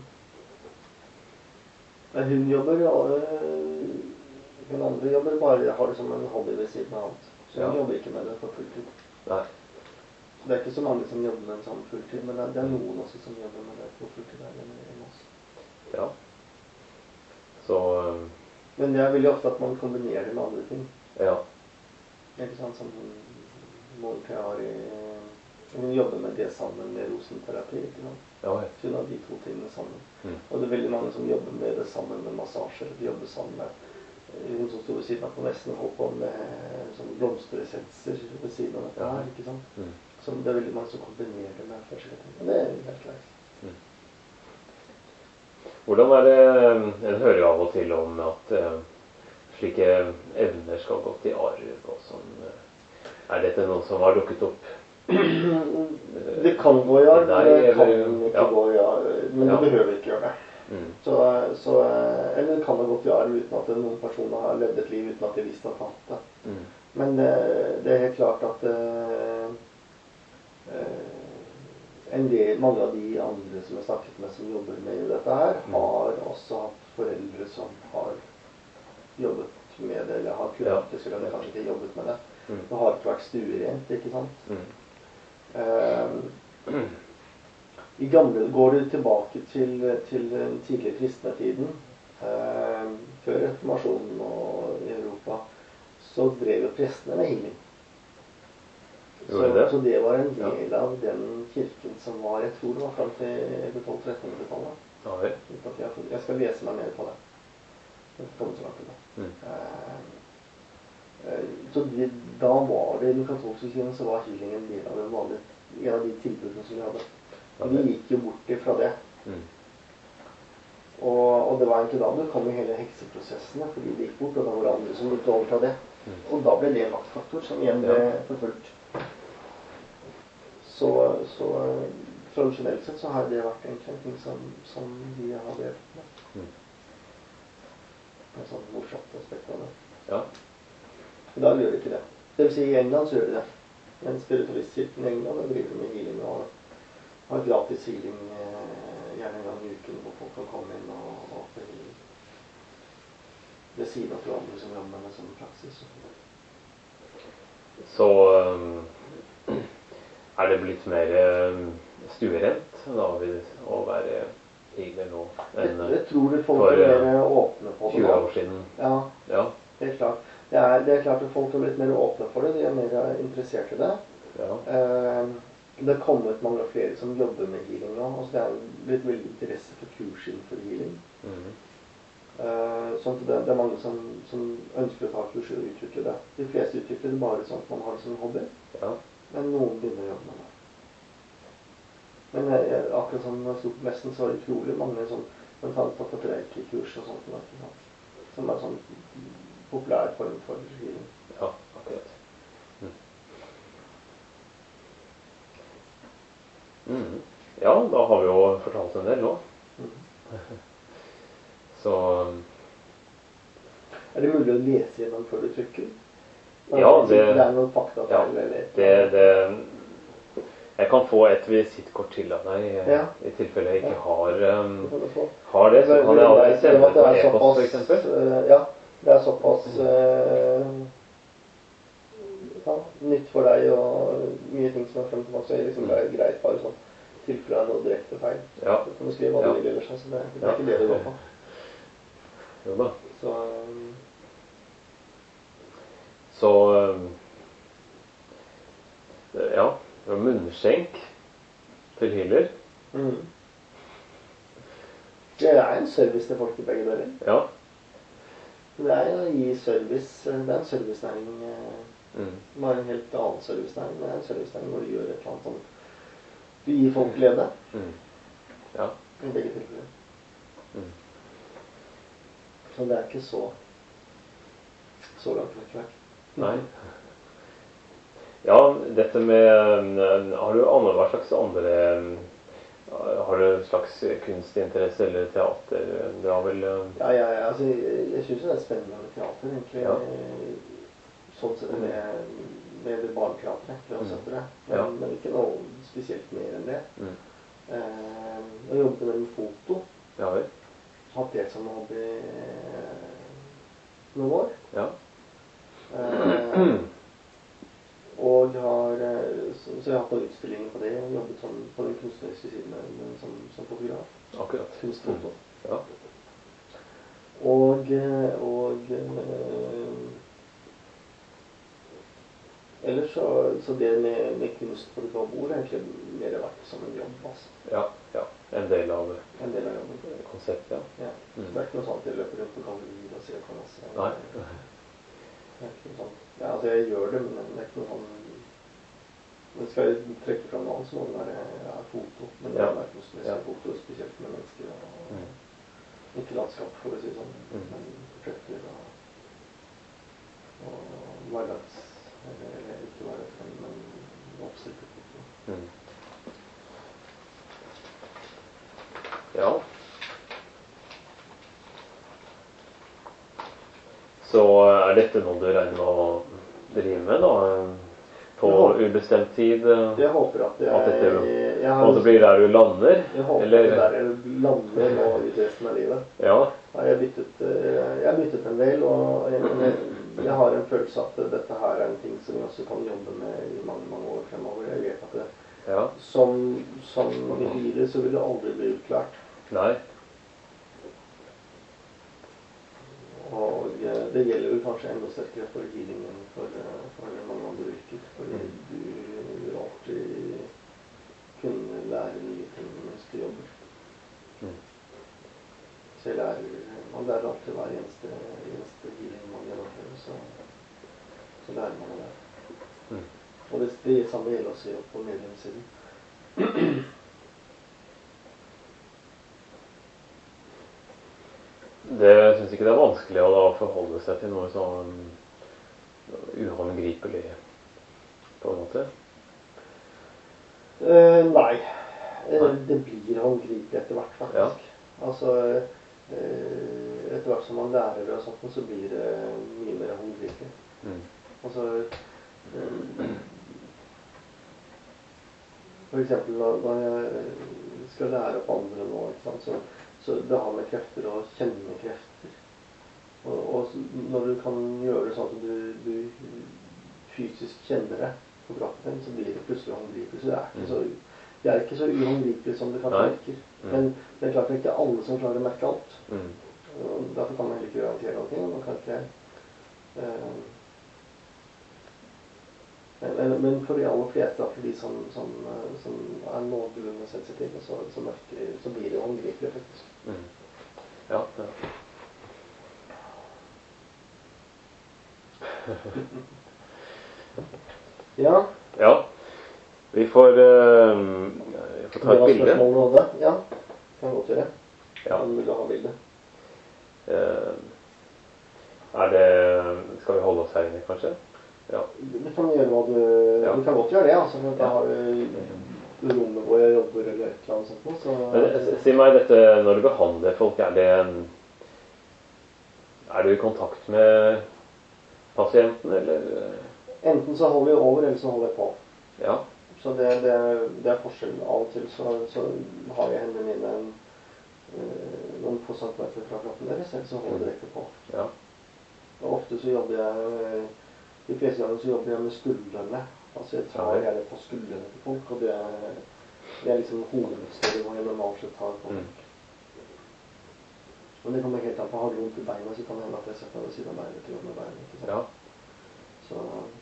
Hun jobber, og hun andre jobber bare, har det som en hobby ved siden av alt. Så hun ja. jobber ikke med det for fulltid. Nei. Så det er ikke så mange som jobber med en sånn fulltid, men det er noen også som jobber med det for fulltid her i Moss. Ja. Så... Um... Men det er veldig ofte at man kombinerer med andre ting. Ja. Ikke sant, som moren til Ari, hun jobber med det sammen med rosenterapi, ikke sant? Ja, hun har de to tingene sammen. Mm. Og det er veldig mange som jobber med det sammen med massasjer, de jobber sammen med hun som stod ved siden av på nesten holdt på med sånn blomsteressenser ved siden av dette her, ikke sant? Mm. Så det er veldig mange som kombinerer det med forskjellige ting, og det er helt klart. Mm. Hvordan er det, jeg hører jo av og til om at uh, slike evner skal gå til arv og sånn, uh, er dette noe som har dukket opp? Det kan gå i arv, det kan ikke ja. gå i arv, men ja. det behøver ikke gjøre det. Mm. Så, så, eller det kan ha gått i arv uten at noen personer har levd et liv uten at de visste at de hatt det. Mm. Men det, det er helt klart at uh, en del, mange av de andre som jeg snakket med som jobber med dette her, mm. har også hatt foreldre som har jobbet med det, eller har kunnet det, skulle jeg kanskje ikke jobbet med det. Mm. Det har ikke vært stuerent, ikke sant? Mm. Um, I gamle går du tilbake til, til den tidlige kristne tiden, um, før reformasjonen og i Europa, så drev jo prestene med healing. Så det? så det var en del ja. av den kirken som var, jeg tror det var frem til tolv-trettenhundretallet. Ja, jeg, jeg skal lese meg mer på det. Jeg skal komme så langt til det. Mm. Uh, uh, så det, da var det, i den katolske kirken, så var healing en del av den vanlige, en av de tilbudene som vi hadde. Ja, vi gikk jo bort ifra det. Mm. Og, og det var egentlig da det kom i hele hekseprosessene, fordi det gikk bort, og da var det andre som gikk over fra det. Mm. Og da ble det en maktfaktor som igjen ble ja. forfølgt. Så, så tradisjonelt sett så har det vært egentlig en ting som, som vi har drevet med. Mm. En sånn morsomt aspekt av det. Ja. I dag gjør det ikke det. Det vil si i England så gjør det det. En spiritualistkirken i England driver med healing og har gratis healing eh, gjerne en gang i uken hvor folk kan komme inn og, og få healing. Ved siden av for andre som jobber med som praksis. Så um er det blitt mer stuerent da, å være healer nå enn jeg, jeg tror det folk for er mer åpne på det tjue år siden? Ja, ja. Det er klart. Det er, det er klart at folk er blitt mer åpne for det. De er mer interessert i det. Ja. Eh, det er kommet mange flere som jobber med healing nå. Altså, det er blitt veldig interesse for kurs innenfor healing. Mm. Eh, sånn at det, det er mange som, som ønsker å ta kurs og utvikle det. De fleste utvikler det bare sånn at man har det som hobby. Ja. Men noen begynner å jobbe med det. Men jeg, akkurat som jeg sto på messen, så var det utrolig mange som man kan ta på reiki-kurs og sånt. Som er sånn populær form for healing. Ja, akkurat. Mm. Mm. Ja, da har vi jo fortalt en del nå. Mm. Så er det mulig å lese gjennom før du trykker? Ja, det, det er noen fakta ja, det, det, jeg kan få et visittkort til av deg ja. I tilfelle jeg ikke har, um, har det, så kan jeg sende det på e-post for eksempel. Uh, ja, det er såpass uh, ja, nytt for deg og mye ting som er frem til meg, så er liksom det er greit bare sånn tilfelle er noe direkte feil. Ja. Så kan du skrive hva du vil ellers, så det, det er ikke det du går på. Jo da. Så... Um, Så, ja, det var munnskjenk til healer. Mm. Det er en service til folk I begge dører. Ja. Det er å gi service, det er en servicenæring, mm. det er en helt annen servicenæring, det er en servicenæring hvor du gjør et eller annet sånn. Du gir folk glede. Mm. Ja. I begge tilfeller. Mm. Så det er ikke så, så langt vekk vekk. Nei. Ja, dette med, har du andre, hva slags andre, har du slags kunstinteresse eller teater? Du har vel... Ja, ja, ja, altså, jeg, jeg synes det er spennende med teater, egentlig. Ja. Sånn sett med, med barneteatret, for å sette det. Men, ja. men ikke noe spesielt mer enn det. Mm. Eh, jeg jobbet med foto. Ja, vel. Hatt det som hobby noen år. Ja. Uh, og har så, så jeg har hatt noen utstillinger på det og jobbet sånn på den kunstneriske siden men, som, som fotograf. Akkurat. Kunstfoto. Ja. Og, og uh, ellers så, så det med, med kunst på det bord er egentlig mer vært som en jobb altså. Ja, ja. En del av, en del av jobben. Konseptet, ja. Ja. Mm. Det er ikke noe sånt jeg løper rundt på gallerier og ser på masse. Nei. Det er ikke noe sånn. Ja, altså jeg gjør det, men det er ikke noe sånn... Men skal jeg trekke fra noe, så må det være ja, foto. Men det ja. er ikke noe ja. foto, spesielt med mennesker og mm. ikke landskap, for å si sånn. Mm. Men portretter og, og hverdags, eller, eller ikke hverdags, men oppstilte foto. Mm. Ja. Så er dette noe du regner med å drive med da, på ubestemt tid? Jeg håper at det er... At dette, og det blir der du lander? Jeg håper eller? Det er der jeg lander nå I resten av livet. Ja. har jeg byttet, jeg har byttet en del, og jeg, jeg har en følelse at dette her er en ting som jeg også kan jobbe med i mange, mange år fremover. Jeg vet at det, ja. som, som i livet så vil det aldri bli utklart. Nei. Og det gjelder vel kanskje enda sterkere for healingen for, for mange andre yrker. Fordi mm. du vil alltid kunne lære nye ting mens du jobber. Mm. Så jeg lærer, man lærer alltid hver eneste, eneste healing man gjennomfører, så, så lærer man det. Mm. Og det, det samme gjelder også på medlemssiden. Det synes ikke det er vanskelig å da forholde seg til noe sånn uhåndgripelig på en måte? Uh, nei. nei. Det blir håndgripelig etter hvert faktisk. Ja. Altså, uh, etter hvert som man lærer det og sånt, så blir det mye mer håndgripelig. Mm. Altså, uh, for eksempel når jeg skal lære opp andre nå, ikke sant, så Så det har med krefter å kjenne krefter. Og, og når du kan gjøre det sånn at du, du fysisk kjenner det på kroppen, så blir det plutselig håndgripelig. Så det er ikke så, det er ikke så uhåndgripelig som det kanskje merker. Mm. Men det er klart det er ikke alle som klarer å merke alt. Mm. Og derfor kan man heller ikke garantere noe. Man kan ikke... Uh, men, men for de aller fleste, for de som, som, som er noenlunde sensitive, så, så, merker, så blir det håndgripelig faktisk. Mm. Ja, ja. ja. Ja. Vi får, uh, vi får ta et bilde. Det var spørsmål nå, ja. Kan godt gjøre. Ja. Man vil ha bilde. Uh, er det, skal vi holde oss her inne, kanskje? Ja. Du kan gjøre hva du... Ja. Du kan godt gjøre det, altså. For jeg har uh, rommet hvor jeg jobber eller et eller annet sånt. Så, Men, si meg dette, når du behandler folk, er det... Er du i kontakt med pasienten, eller... Enten så holder jeg over, eller så holder jeg på. Ja. Så det, det, er, det er forskjell. Av og til så, så har jeg hendene mine en, uh, noen få centimeter fra kroppen deres, eller så holder jeg direkte på. Ja. Og ofte så jobber jeg... De fleste ganger så jobber jeg med skuldrene. Altså jeg tar gjerne på skuldrene til folk, og det er, det er liksom hovedstedet hvor jeg normalt sett tar på folk. Mm. Men det kommer helt an på, har du vondt i beina, så kan det hende at jeg setter meg ved siden av beinet til å jobbe med beinet, ikke sant? Ja. Så...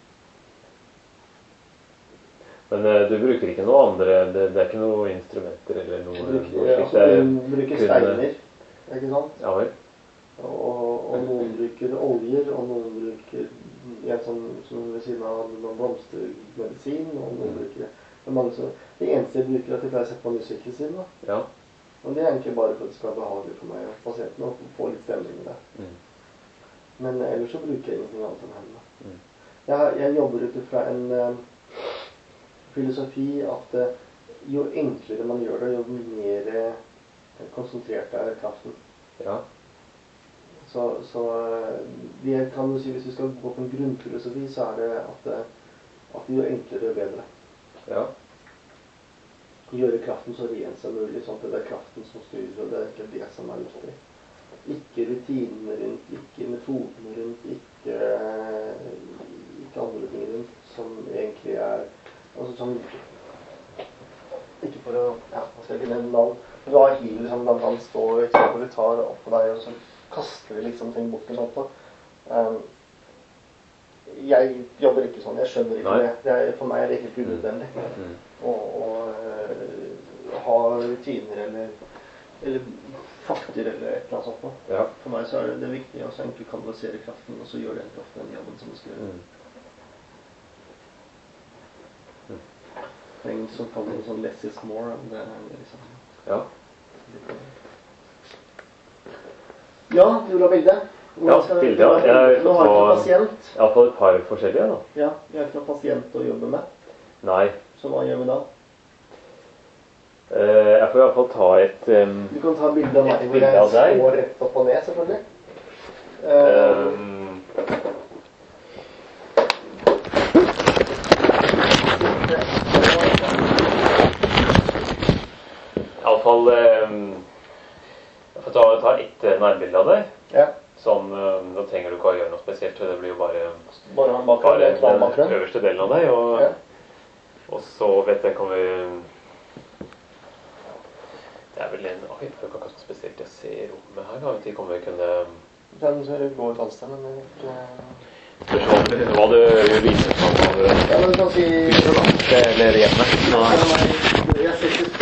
Men uh, du bruker ikke noe andre, det, det er ikke noe instrumenter eller noe... Jeg bruker, noe altså, du bruker kun, steiner, ikke sant? Ja vel. Og, og noen bruker oljer, og noen bruker en som, som ved siden av noen blomstermedisin, og noen bruker det. Mange som, det eneste jeg bruker er at jeg pleier å sette på musikken sin, da. Ja. Og det er egentlig bare for at det skal være behagelig for meg og pasienten, og få litt stemning med det. Mm. Men ellers så bruker jeg ingenting annet enn hendene. Mm. Jeg, jeg jobber ut fra en uh, filosofi at uh, jo enklere man gjør det, jo mer uh, konsentrert er kraften. Ja. Så, så det kan du si, hvis vi skal gå på en grunnfilosofi, så er det at, at jo enklere jo bedre. Ja. Gjøre kraften så ren som mulig, sånn at det er kraften som styrer, og det er ikke det som er viktig. Ikke rutinene rundt, ikke metodene rundt, ikke, ikke andre ting rundt, som egentlig er, altså sånn, ikke for å, ja, man skal ikke nevne navn, men du har healer som blant annet står, ikke sant, hvor du tar opp på deg og sånn, kaster vi liksom ting bort og sånt på. Um, jeg jobber ikke sånn, jeg skjønner ikke det. det er, for meg er det helt unødvendig. Mm. Og, og uh, ha rutiner eller, eller fakter eller et eller annet sånt. Ja. For meg så er det, det viktig å enkelt kanalisere kraften, og så gjør den kraften den jobben som den skal gjøre. Mm. Det er ingen som kaller det sånn less is more. Det er liksom... Ja. Ja, du vil ha bilde? Ja, bilde, ja. Jeg Nå har jeg ikke pasient. Jeg har fått et par forskjellige, da. Ja, vi har ikke noen pasient å jobbe med. Nei. Så hva gjør vi da? Uh, jeg får i hvert fall ta et... Um, du kan ta bilde av meg, hvor jeg står rett opp og ned, selvfølgelig. Um, I alle fall... Um, ta, ta ett nærbilde av deg. Ja. Som, da trenger du ikke å gjøre noe spesielt, det blir jo bare, bare, en bakgrunn, bare den bakgrunn. øverste delen av deg, og, ja. og så vet jeg, kan vi, det er vel en, oi, det er jo ikke spesielt jeg ser rommet her, da, vet jeg, kommer vi kunne... Den ser gå ut annet sted, men det er ikke... Hva du viser sånn av... Ja, men du kan si... Eller hjemme. Jeg setter